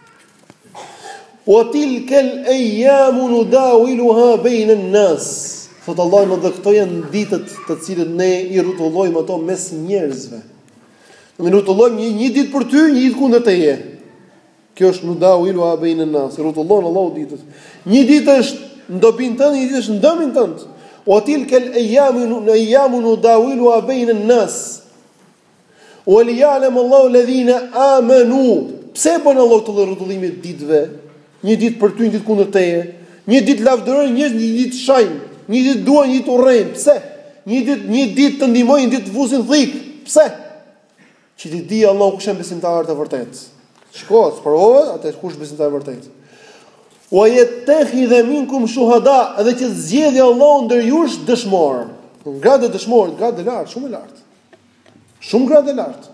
Speaker 2: Wa tilka al-ayyamu nudawiluha bayna an-nas. Thot Allahu më dhe këto janë ditët të cilët ne i rrotullojmë ato mes njerëzve. Ne rrotullojmë një, një ditë për ty, një ditë kundër teje. Kjo është nudawiluha bayna an-nas. Rrotullon Allahu ditët. Një ditë është në dobin tënd, një ditë është në dëmin tënd. Wa tilka al-ayyamu ayyamu nudawiluha bayna an-nas. Wa liya'lam Allahu alladhina amanu. Pse bën Allahu këtë rrotullim të ditëve? Një ditë për ty, një ditë kundër teje. Një ditë lavdërojnë njerëz, një ditë shajnë, një ditë duan, një ditë urrejnë. Pse? Një ditë, një ditë të ndihmojnë, një ditë të vusin thik. Pse? Që ti di Allahu kush janë besimtarët e vërtetë. Shko, sprovove, atë kush besimtar i vërtetë. Wa yattakhidha minkum shuhada, edhe që zgjedhë Allahu ndër jush dëshmor. Gradë dëshmor, gradë lart, shumë lart. Shumë gradë lart.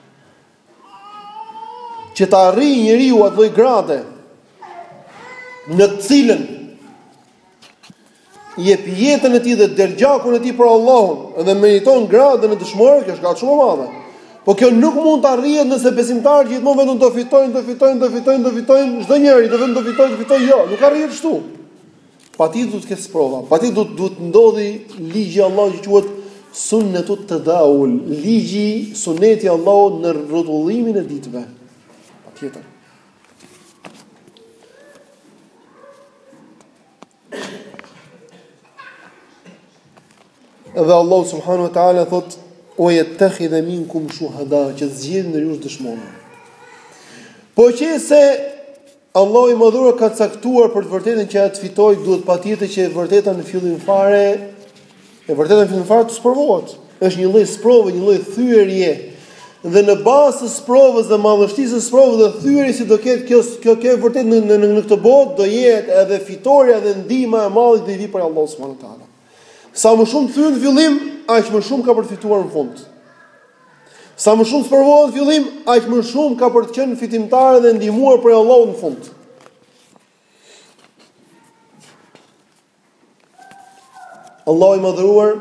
Speaker 2: Që të arrijë njeriu atë lloj grade në të cilën jep jetën e tij dhe dergjakun e tij për Allahun dhe meriton gradën e dëshmorit, kjo është gradë shumë e madhe. Po kjo nuk mund të arrihet nëse besimtarët gjithmonë vetëm do fitojnë, do fitojnë, do fitojnë, do fitojnë, çdo njeri do vetëm do fitojnë, do fitojnë, jo, nuk arrihet kështu. Patjetër duhet të ketë sprova, patjetër duhet duhet ndodhi ligji i Allahut që quhet sunnetut tadaul, ligji, suneti i Allahut në rrotullimin e ditëve. Patjetër. Edhe Allah subhanahu wa ta'ala thot: "O yattakhidha minkum shuhada", që zgjedh ndër ju dëshmorë. Po qëse Allahu i Madhëruar ka caktuar për të vërtetën që atë fitoj, duhet patjetër që e vërteta në fillim fare, e vërteta në fillim fare të sprovohet. Është një lloj sprove, një lloj thyerje. Dhe në bazë të sprovës dhe madhështisë së sprovës dhe thyerjes që do ketë kjo kjo kjo vërtet në në, në këtë botë, do jetë edhe fitoria dhe ndihma e madhe që i vi për Allahu subhanahu wa ta'ala. Sa më shumë thyen në fillim, aq më shumë ka për të fituar në fund. Sa më shumë sprovohet në fillim, aq më shumë ka për të qenë fitimtar dhe ndihmuar për Allahun në fund. Allahu i Madhëruar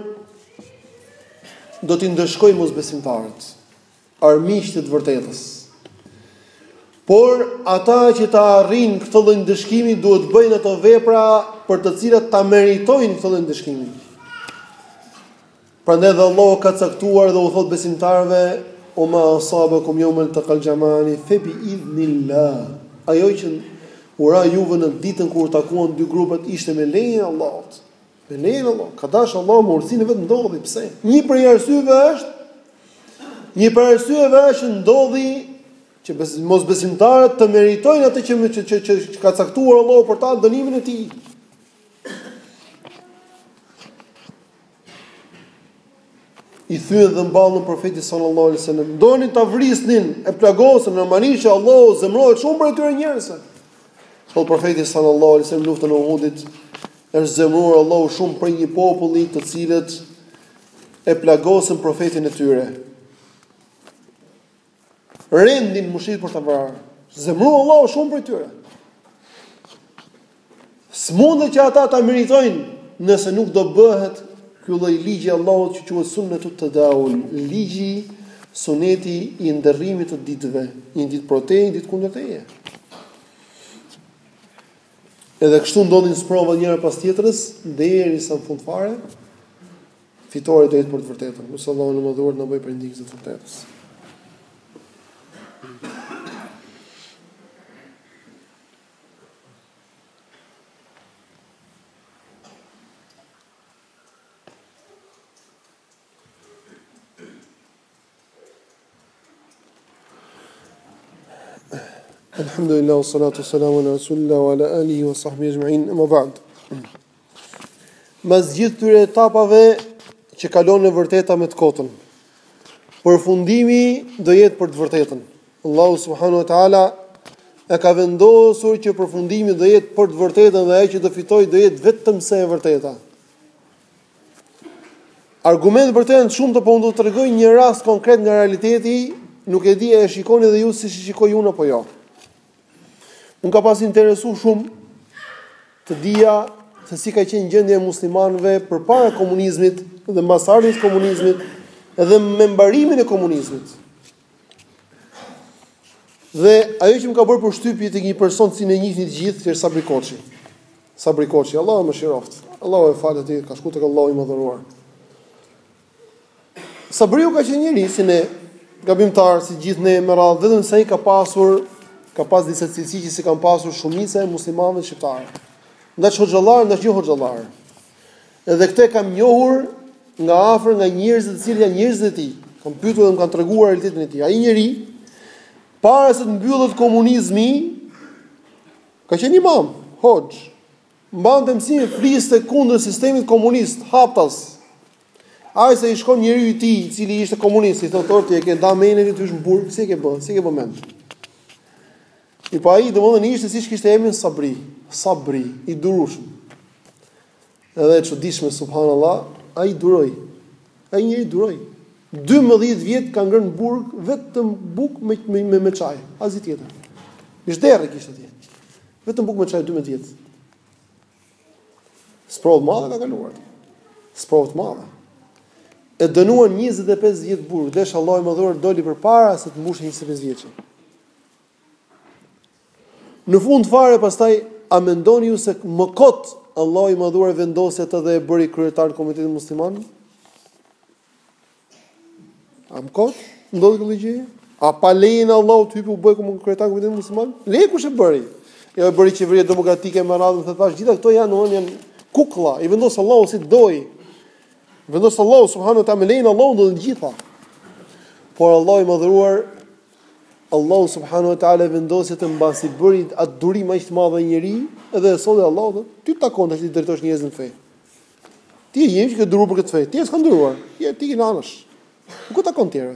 Speaker 2: do t'i ndëshkojë mosbesimtarët, armiqtë të vërtetës. Por ata që ta arrin këtë lloj ndëshkimi duhet bëjnë ato vepra për të cilat ta meritojnë këtë lloj ndëshkimi. Prandaj dhe Allahu ka caktuar dhe u thot besimtarëve: "O ma asabakum yawmal taqal jamani fa bi idhnillah." Ajo që ura juve në ditën kur takuan dy grupet ishte me lejen e Allahut. Me lejen e Allahut. Ka dash Allahu me urtësinë vetë ndodhi. Pse? Një prej arsyeve është një prej arsyeve është ndodhi që mos besimtarët të meritojnë atë që që, që, që, që ka caktuar Allahu për ta dënimin e tij. I thyen dhe mballën profetit sallallahu alaihi wasallam, donin ta vrisnin, e plagosën normalisht që Allahu zemrohet shumë për këtyre njerëzve. Po profeti sallallahu alaihi wasallam luftën e Uhudit është zemruar Allahu shumë për një populli të cilët e plagosën profetin e tyre. Rendin mushrik për ta vrarë. Zemruar Allahu shumë për tyre. S'mundet që ata ta meritojnë nëse nuk do bëhet ky lloj ligji i Allahut që quhet sunnetut tadaul, ligji, suneti i ndërrimit të ditëve, një ditë protej, një ditë kundërteje. Edhe kështu ndodhin sprova njëra pas tjetrës, derisa në fund fare fitore do jetë për të vërtetën. Nusë Allahu në mëdhur na bëj për ndikës të vërtetës. Alhamdulillah, wassalatu wassalamu ala rasulillah wa ala alihi wa sahbihi ajma'in. Amma ba'd. Mas gjithë këtyre etapave që kalon në vërteta me të kotën, përfundimi do jetë për të vërtetën. Allahu subhanahu wa taala e ka vendosur që përfundimi do jetë për të vërtetën dhe ai që do fitojë do jetë vetëm se e vërteta. Argumente për të janë shumë të, po unë do të tregoj një rast konkret nga realiteti, nuk e di e shikoni dhe ju si shikoj unë apo jo. Unë ka pas interesu shumë të dija se si ka qenë gjendja e muslimanëve përpara komunizmit dhe mbas ardhjes komunizmit edhe me mbarimin e komunizmit. Dhe ajo që më ka bërë përshtypje tek një person që ne njihni të gjithë, që është Sabri Koçi. Sabri Koçi, Allahu më mëshiroft. Allahu e falë atij, ka shku tek Allahu i mëdhëruar. Sabriu ka qenë njëri si ne, gabimtar si gjithë ne me radhë, vetëm se ai ka pasur ka pas disa cilësi që si kanë pasur shumica e muslimanëve shqiptarë. Ndaç hoxhallar, ndaç jo hoxhallar. Edhe këtë kam njohur nga afër nga njerëz të cilë janë njerëz të tij. Kam pyetur dhe më kanë treguar realitetin e tij. Ai njeri para se të mbyllet komunizmi ka qenë imam, hoxh. Mbante mësime fliste kundër sistemit komunist, haptas. Ai se i shkon njeriu i tij, i cili ishte komunist, i thotë ti e ke nda menin e ty në burg, si e ke bën, si e ke bën mend. I pa ai domodin ishte siç kishte emrin Sabri, Sabri, i durueshëm. Edhe e çuditshme subhanallahu, ai duroi. Ai njeri duroi. dymbëdhjetë vjet ka ngrënë në burg vetëm bukë me me me, me çaj, asgjë tjetër. Ish derë kishte atje. Vetëm bukë me çaj dymbëdhjetë vjet. Sprovë madhe ka kaluar. Sprovë madhe. E dënuan njëzet e pesë vjet burg, desh Allahu më dhuroi doli përpara se të mbushë njëzet e pesë vjeçi. Në fund fare pastaj a mendoni ju se më kot Allahu i madhuar vendosi atë dhe e bëri kryetar të Komunitetit Musliman? A më kot? Ndodhi këtë gjë? A pa lejen e Allahut hypi u bë kryetar të Komunitetit Musliman? Le kush e bëri? Jo e bëri qeveria demokratike me radhën se thash gjitha këto janë domosdoshmë janë kukulla, i vendos Allahu si doi. Vendos Allahu subhanahu wa taala me lejen e Allahut do të gjitha. Por Allahu i madhuar Allahu subhanahu wa taala vendosi të mbasi bëri atë durim aq të madh ai njeriu, edhe sot Allahu ty takon tash të drejtosh njerëz në fe. Ti je që ke duruar për këtë fe, ti s'ka nduruar. Je ti që nanash. Nuk takon tjerë.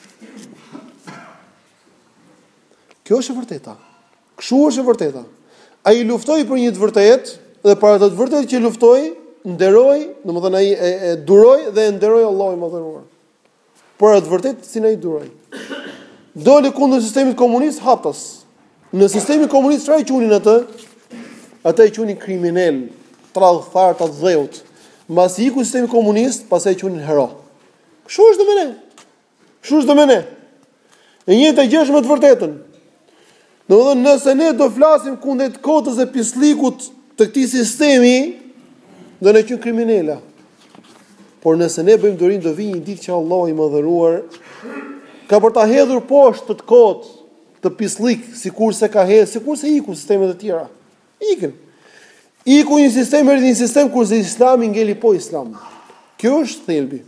Speaker 2: Kjo është e vërteta. Kështu është e vërteta. Ai luftoi për një të vërtetë dhe para të të vërtetë që luftoi, nderoi, domethënë ai e, e duroi dhe e nderoi Allahu i madhëruar. Por atë vërtetë si ai duroi. Doli kundër sistemit komunist haptas. Në sistemin komunist çfarë qunin atë? Atë e qunin kriminal, tradhtar të dheut. Mbasi iku sistemi komunist, pastaj e qunin hero. Kështu është domene. Kështu është domene. E njëjta gjë është me të vërtetën. Domethënë nëse ne do flasim kundër kotës e pisllikut të këtij sistemi, do ne qenë kriminala. Por nëse ne bëjmë durim do vijë një ditë që Allahu i mëdhëruar ka për ta hedhur poshtë të kotë të pisllik, sikurse ka hedhur, sikurse iku sistemet e tjera. Ikën. Iku një sistem erdhi një sistem kurse Islami ngeli po Islam. Kjo është thelbi.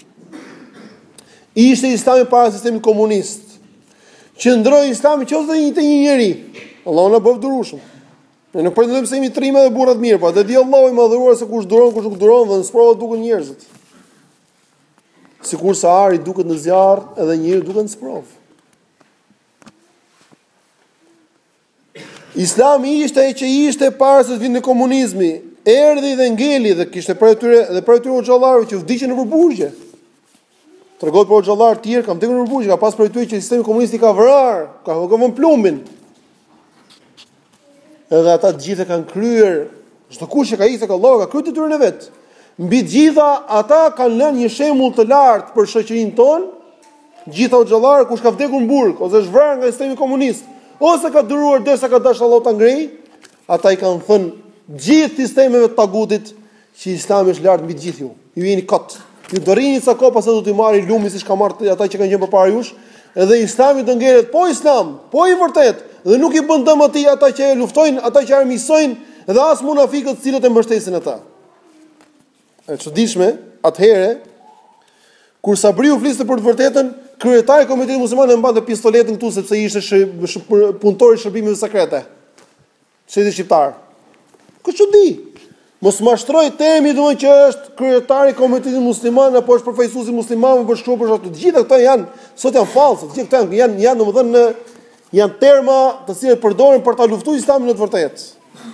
Speaker 2: Ishte Islami para sistemit komunist. Qëndroi Islami qoftë një të një njeri. Allahu na bëf durueshëm. Ne nuk pretendojmë se jemi trima dhe burra të mirë, po atë di Allahu i madhëruar se kush duron, kush nuk duron dhe në sprova duken njerëzit. Sikurse ari duket në zjarr, edhe njeriu duket në sprovë. Islami ishte e që ishte para se të vinte komunizmi. Erdhi dhe ngeli dhe kishte për atyre dhe për atyre xhallarëve që vdiqën në burgje. Tregohet për xhallarë të tjerë kam tekur në burgje, ka pas për atyre që sistemi komunist i ka vrarë, ka vënë plumbin. Edhe ata të gjithë kanë kryer, çdo kush që ka ikë tek Allahu ka kryer detyrën e vet. Mbi të gjitha ata kanë lënë një shembull të lartë për shoqërinë tonë. Gjithë ato xhallarë kush ka vdekur në burg ose është vrarë nga sistemi komunist, ose ka duruar derisa ka dashur Allahu ta ngrej, ata i kanë thënë gjithë sistemeve të tagutit që Islami është lart mbi të gjithë ju. Ju jeni kot. Ju do rrini sa kohë pastaj do t'i marrë lumi siç ka marrë ata që kanë qenë përpara jush, edhe Islami do ngjelet po Islam, po i vërtet, dhe nuk i bën dëm atij ata që e luftojnë, ata që armiqsojnë dhe as munafikët të cilët e mbështesin ata. E çuditshme, atëherë kur Sabriu fliste për të vërtetën, kryetari i Komitetit Musliman e mbante pistoletën këtu sepse ishte sh... punëtor i shërbimeve sekrete. Shteti shqiptar. Ku çudi? Mos mashtroj termi domthonjë që është kryetari i Komitetit Musliman apo është përfaqësuesi musliman apo shkruaj për ashtu. Të gjitha këto janë sot janë fallse, të gjitha këto janë janë domethënë janë terma të cilat përdoren për ta luftuar Islamin në të vërtetë.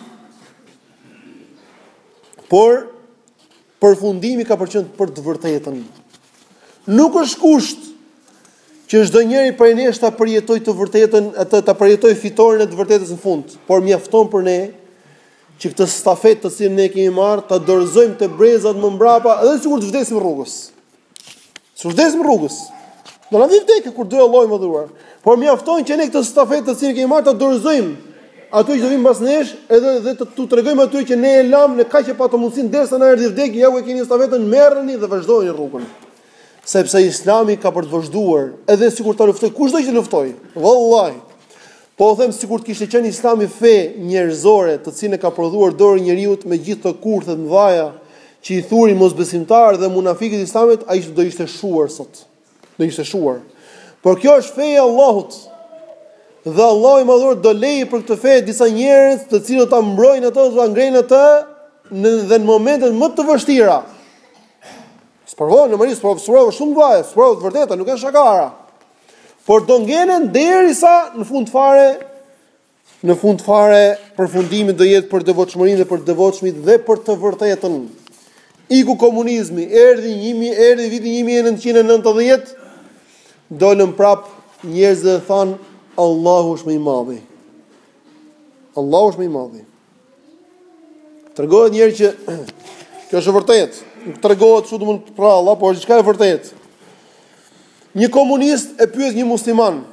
Speaker 2: Por përfundimi ka përqendruar për të vërtetën. Nuk është kusht që çdo njeri prej nesh ta përjetoj të vërtetën, atë ta përjetoj fitoren e të vërtetës në fund, por mjafton për ne që këtë stafetë të cilën ne kemi marrë ta dorëzojmë te brezat më mbrapa, edhe sikur të vdesim rrugës. Sikur vdesim rrugës. Do na vi vdekje kur do Allahu më dhuar. Por mjafton që ne këtë stafetë të cilën kemi marrë ta dorëzojmë ato që do vinë pas nesh, edhe dhe të tu tregojmë atyre që ne e lam në kaq e patë mundsinë derisa na erdhi vdekja, ja ku e keni stafetën, merreni dhe vazhdojeni rrugën. Sepse Islami ka për të vazhduar, edhe sikur ta luftoj kushdo që luftoj. Vallahi. Po u them sikur të kishte qenë Islami fe njerëzore, të cilën e ka prodhuar dorë njeriu me gjithë të kurthet mëdha që i thurin mosbesimtar dhe munafikët e Islamit, ai do ishte shuar sot. Do ishte shuar. Por kjo është feja e Allahut. Dhe Allahu i madhur do lejë për këtë fe disa njerëz të cilët ta mbrojnë atë ose ta ngrejnë atë në dhe në momentet më të vështira. Sprovon në mënyrë sprovon shumë vaje, sprovon të vërteta, nuk janë shakara. Por do ngelen derisa në fund fare në fund fare përfundimi do jetë për devotshmërinë dhe për devotshmit dhe për të vërtetën. Iku komunizmi, erdhi një erdhi viti një mijë e nëntëqind e nëntëdhjetë, dolën prap njerëz dhe thanë Allahu është më i madhi. Allahu është më i madhi. Tregohet njerëz që kjo është e vërtetë. Nuk tregohet kështu domun për Allah, por është diçka e vërtetë. Një komunist e pyet një musliman.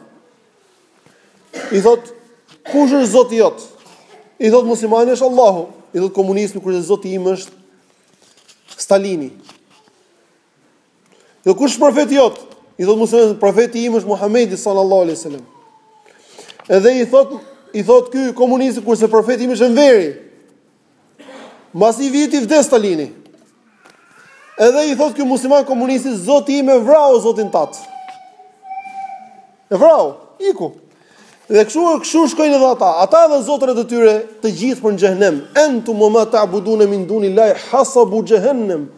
Speaker 2: I thot, kush është Zoti jot? I thot muslimani është Allahu. I thot komunisti kur Zoti im është Stalini. I thot kush është profeti jot? I thot muslimani profeti im është Muhamedi sallallahu alaihi wasallam. Edhe i thot i thot ky komunisti kurse profeti im është Enveri. Mbas i viti vdes Stalini. Edhe i thot ky musliman komunisti, Zoti im e vrau Zotin tat. E vrau, iku. Dhe kështu kështu shkojnë edhe ata. Ata dhe zotërat e tyre të gjithë për në xhehenem. Entum ma ta'budun min dunillahi hasabu jahannam.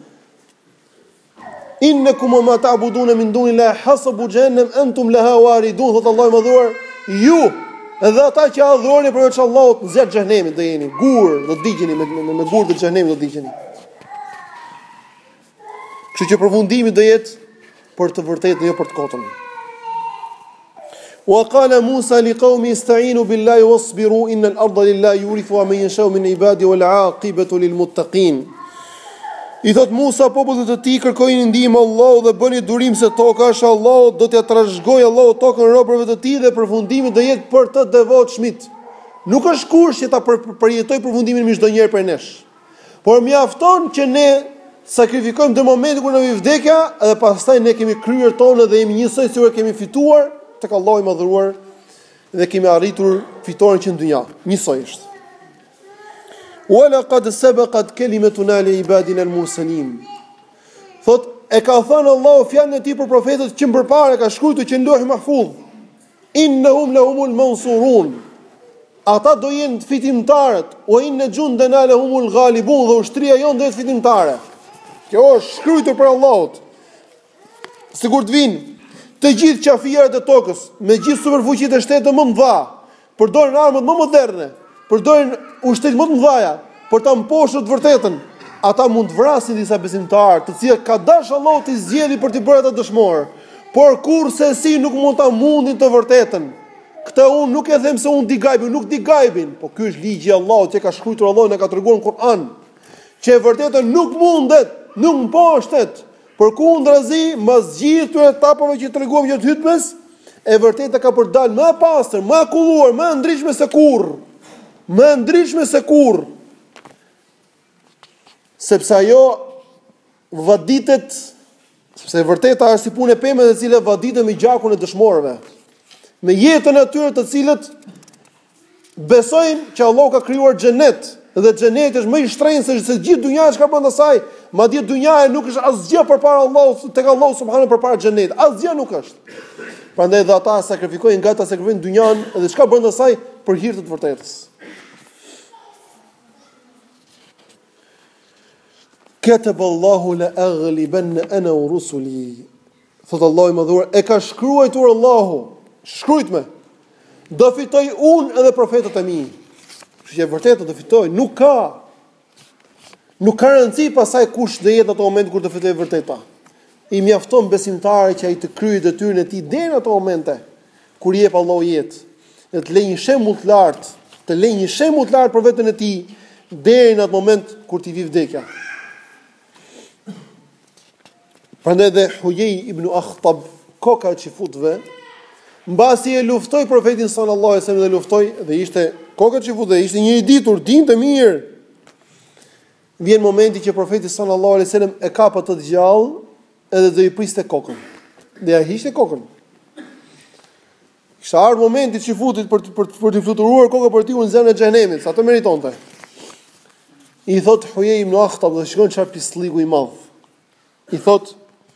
Speaker 2: Innakum ma ta'budun min dunillahi hasabu jahannam antum laha waridun. Thot Allahu më dhuar, ju edhe ata që adhuroni përveç Allahut në zjarr xhehenemit do jeni. Gur do digjeni me me, me gur të xhehenemit do digjeni. Kështu që përfundimi do jetë për të vërtetë, jo për të kotën. Wa qala Musa liqaumi ista'inu billahi wasbiru innal arda lillahi yurithuha man yasha'u min ibadihi wal 'aqibatu lil muttaqin. I thot Musa popullit të tij, kërkojini ndihmë Allahut dhe bëni durim se toka është Allahut, do t'ia trashëgojë Allahu tokën robërve të tij dhe përfundimi do jetë për të devotshmit. Nuk është kurrë që ta përjetoj përfundimin me çdo njeri për nesh. Por mjafton që ne sakrifikojmë në momentin kur na vjen vdekja dhe pastaj ne kemi kryer tonë dhe jemi njësoj si kur kemi fituar tek Allahu i madhëruar dhe kemi arritur fitoren që në dynja. Njësoj është. Wa laqad sabaqat kalimatuna li ibadina al-mursalin. Thot e ka thënë Allahu fjalën e tij për profetët që më përpara ka shkruar që në Lauh Mahfuz. Innahum lahumul mansurun. Ata do jenë fitimtarët, o inna jundana lahumul ghalibun, dhe ushtria jonë do jetë fitimtare. Kjo është shkruar për Allahut. Sigur të vinë të gjithë qafierët e tokës, me gjithë superfuqitë e shtetit më të mëdha, përdorin armët më moderne, përdorin ushtet më të mëdha për ta mposhtur të vërtetën. Ata mund të vrasin disa besimtarë, të cilët ka dash Allahu të zgjedhë për të bërë ata dëshmor, por kurse si nuk mund ta mundin të vërtetën. Këtë unë nuk e them se unë di gajbin, nuk di gajbin, po ky është ligji i Allahut që ka shkruar Allahu, na ka treguar në Kur'an, që e vërtetën nuk mundet, nuk mposhtet. Përkundrazi, mbas gjithë këtyre etapave që treguam gjatë hutbes, e vërteta ka për dalë më e pastër, më e kulluar, më e ndritshme se kurrë. Më e ndritshme se kurrë. Sepse ajo vaditet, sepse e vërteta është si punë e pemëve të cilët vaditen me gjakun e dëshmorëve. Me jetën e atyre të cilët besojnë që Allah ka krijuar xhenet, dhe xheneti është më i shtrenjtë se, se gjithë dynja që ka brenda saj, madje dynjaja nuk është asgjë përpara Allahut, tek Allahu subhanahu përpara xhenetit, asgjë nuk është. Prandaj dhe ata sakrifikojnë nga ata sakrifikojnë dynjan dhe çka brenda saj për hir të të vërtetës. Kataballahu la aghlibanna ana wa rusuli. Thot Allahu i madhuar, e ka shkruar Allahu. Shkrujt me, do fitoj unë edhe profetët e mi. Që që e vërtetë do fitoj, nuk ka. Nuk ka rëndësi pasaj kush dhe jetë në ato moment kur do fitoj vërteta. I mjafton besimtari që ai të kryejë detyrën e tij deri në ato momente kur i jep Allahu jetë. Dhe të lejë një shembull të lartë, të lejë një shembull të lartë për veten e tij deri në atë moment kur t'i vi vdekja. Prandaj dhe Hujej ibn Akhtab, koka e çifutëve, mbasi e luftoi profetin sallallahu alajhi wasallam dhe luftoi dhe ishte koka e çifutëve, ishte një i ditur, dinte mirë. Vjen momenti që profeti sallallahu alajhi wasallam e kap atë të gjallë edhe do i priste kokën. Dhe ai hiqte kokën. Kishte ardhur momenti i çifutit për për për të fluturuar kokën për t'u në zemrën e xhenemit, sa të meritonte. I thot Hujej ibn Akhtab dhe shikon çfarë pislliku i madh. I thot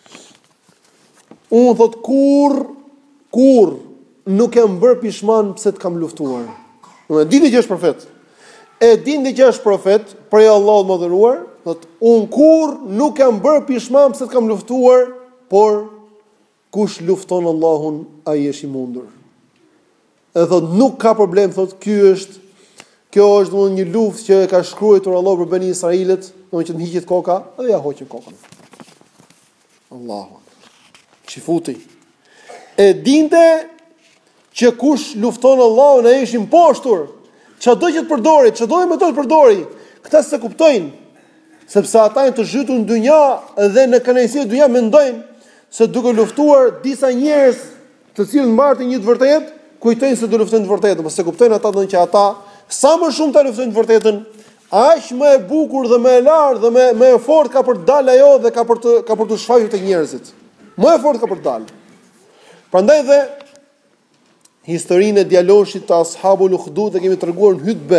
Speaker 2: unë thot kur kur nuk jam bërë pishman pse të kam luftuar. Do të dini që është profet. E dini që është profet prej Allahut më dhëruar, thot unë kur nuk jam bërë pishman pse të kam luftuar, por kush lufton Allahun ai është i mundur. Edhe thot nuk ka problem, thot ky është kjo është domthonjë një luftë që e ka shkruar Allahu për Bani Israilit, domthonjë që të hiqet koka dhe ja hoqën kokën. Allahu. Çifuti. E dinte që kush lufton Allahun ai është i mposhtur. Çdo që të përdori, çdo metodë të përdori, këta se kuptojnë, sepse ata janë të zhytur në dynja dhe në kënaqësi e dynja mendojnë se duke luftuar disa njerëz të cilët mbartin një të vërtetë, kujtojnë se do luftojnë të vërtetën, por se kuptojnë ata donë që ata sa më shumë ta luftojnë të vërtetën, aq më e bukur dhe më e lartë dhe më më e fortë ka për të dalë ajo dhe ka për të ka për të shfaqur tek njerëzit. Më e fortë ka për të dalë. Prandaj dhe historinë e djaloshit të Ashabul Ukhdud e kemi treguar në hutbe.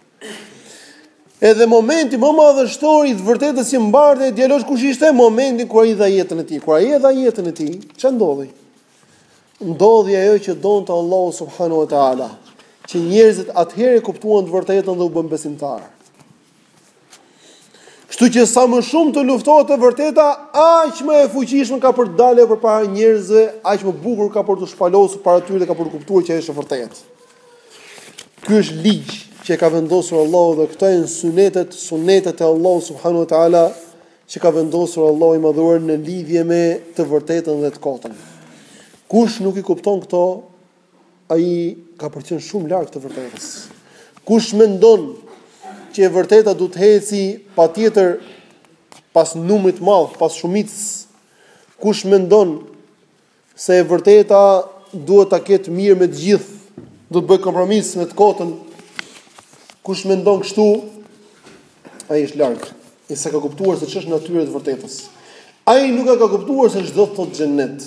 Speaker 2: Edhe momenti më madhështor i të vërtetës si mbartje e djalosh kush ishte? Momenti kur ai dha jetën e tij. Kur ai dha jetën e tij, ç'a ndodhi? Ndodhi ajo që donte Allahu subhanahu wa taala, që njerëzit atëherë kuptuan të vërtetën dhe u bën besimtar. Kështu që sa më shumë të luftohet e vërteta, aq më e fuqishme ka për të dalë përpara njerëzve, aq më bukur ka për të shpalosur para tyre dhe ka për të kuptuar që është e vërtetë. Ky është ligj që ka vendosur Allahu dhe këto janë sunetet, sunetet e Allahut subhanahu wa taala që ka vendosur Allahu i madhuar në lidhje me të vërtetën dhe të kotën. Kush nuk i kupton këto, ai ka përqen shumë larg të vërtetës. Kush mendon që e vërteta du të heci patjetër pas numrit të madh, pas shumicës, kush mendon se e vërteta duhet ta ketë mirë me të gjithë, do të bëj kompromis me të kotën, kush mendon kështu, ai është larg, ai s'e ka kuptuar se ç'është natyra e të vërtetës. Ai nuk e ka kuptuar se çdo të thotë xhenet.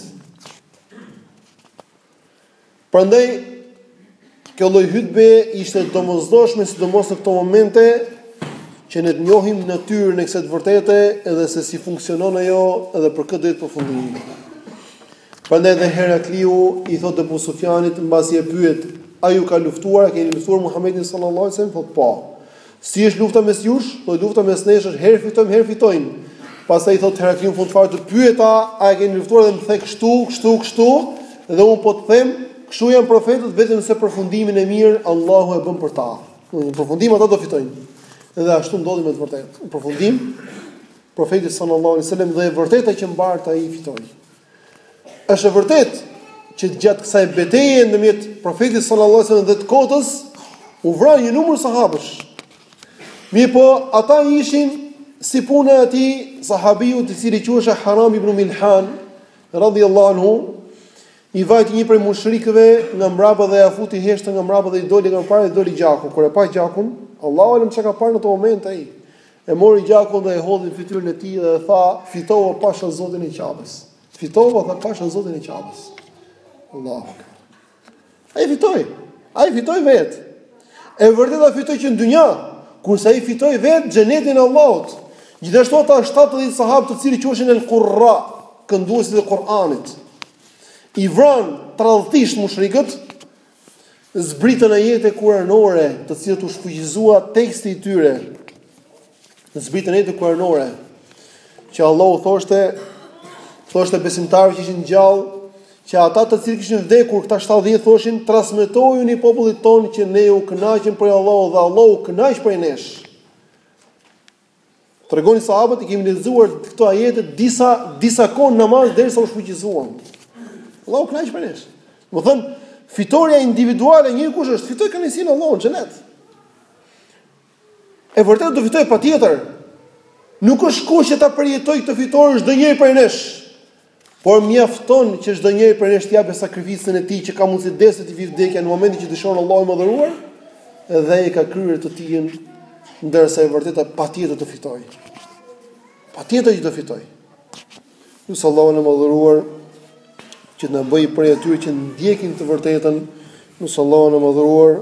Speaker 2: Prandaj kjo lloj hutbe ishte domosdoshme, sidomos në këto momente që ne të njohim natyrën e kësaj të vërtete edhe se si funksionon ajo, edhe për këtë do të përfundojmë. Prandaj dhe Herakliu i thotë Abu Sufjanit mbasi e pyet, a ju ka luftuar, a keni luftuar Muhamedit sallallahu alaihi wasallam? Thotë po. Si është lufta mes jush? Po lufta mes nesh është herë fitojmë, herë fitojmë. Pastaj thotë Herakliu në fund fare të pyeta, a e keni luftuar dhe më the kështu, kështu, kështu, dhe unë po të them, kështu janë profetët, vetëm se përfundimin e mirë Allahu e bën për ta. Në përfundim ata do fitojnë. Edhe ashtu ndodhi me të vërtetë. Në përfundim profeti sallallahu alaihi wasallam dhe e vërteta që mbart ai fitoi. Është e vërtetë që gjatë kësaj betejë ndërmjet profetit sallallahu alaihi wasallam dhe të kotës u vran një numër sahabësh. Mirë po, ata ishin si puna e atij sahabiu i cili quhej Haram ibn Milhan radhiyallahu anhu, i vajti një prej mushrikëve nga mbrapa dhe ja futi heshtën nga mbrapa dhe i doli nga para dhe doli gjakun. Kur e pa gjakun, Allahu alem çka ka parë në ato momente ai. E mori gjakun dhe e hodhi në fytyrën e tij dhe tha, fitova pasha Zotin e Qafës. Fitova tha pasha Zotin e Qafës. Allahu. Ai fitoi. Ai fitoi vetë. E vërtetë fitoi që në dynja, kurse ai fitoi vetë xhenetin e Allahut. Gjithashtu ata shtatëdhjetë sahabë të cilët quheshin el-Qurra, kënduesit e Kur'anit, i vran tradhtisht mushrikët, zbritën ajete kuranore, të cilët u shfuqizua teksti i tyre. Zbritën ajete kuranore që Allahu thoshte, thoshte besimtarëve që ishin gjallë, që ata të cilët kishin vdekur, këta shtatëdhjetë thoshin, transmetojuni popullit tonë që ne u kënaqem për Allahu dhe Allahu kënaq për nesh. Tregoni sahabët, i kemi lexuar këto ajete disa disa kohë namaz derisa u shfuqizuan. Allahu kënaq për nesh. Do thënë, fitoria individuale e një kush është, fitoi kënaqësinë e Allahut në xhenet. E vërtetë do fitoj patjetër. Nuk është kush që ta përjetoj këtë fitore çdo njeri për nesh. Por mjafton që çdo njeri për nesh të japë sakrificën e tij që ka mundësi desë të vdekja në momentin që dëshiron Allahu i mëdhëruar, dhe ai ka kryer të tijën, ndërsa e vërteta patjetër të fitoj. Patjetër që do fitoj. Nus Allahu i mëdhëruar që na bëj prej atyre që ndjekin të vërtetën, nus Allahu i mëdhëruar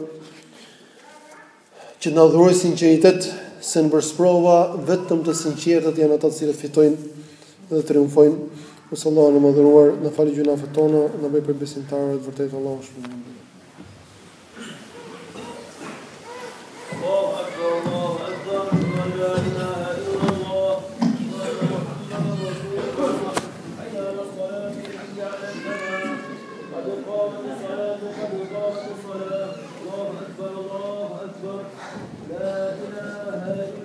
Speaker 2: që na dhuroj sinqeritet, se në bërsprova vetëm të sinqertët janë ata të cilët fitojnë dhe triumfojnë. Nus Allahu i mëdhëruar na falë gjunafet tona, na bëj për besimtarë të vërtetë. Allahu shpëton.
Speaker 1: Allahu akbar, Allahu akbar, la ilaha illallah. Hayya ala salati, hayya ala al-falah. Qad qamat as-salatu, qad qamat as-salah. Allahu akbar, Allahu akbar. La ilaha illallah.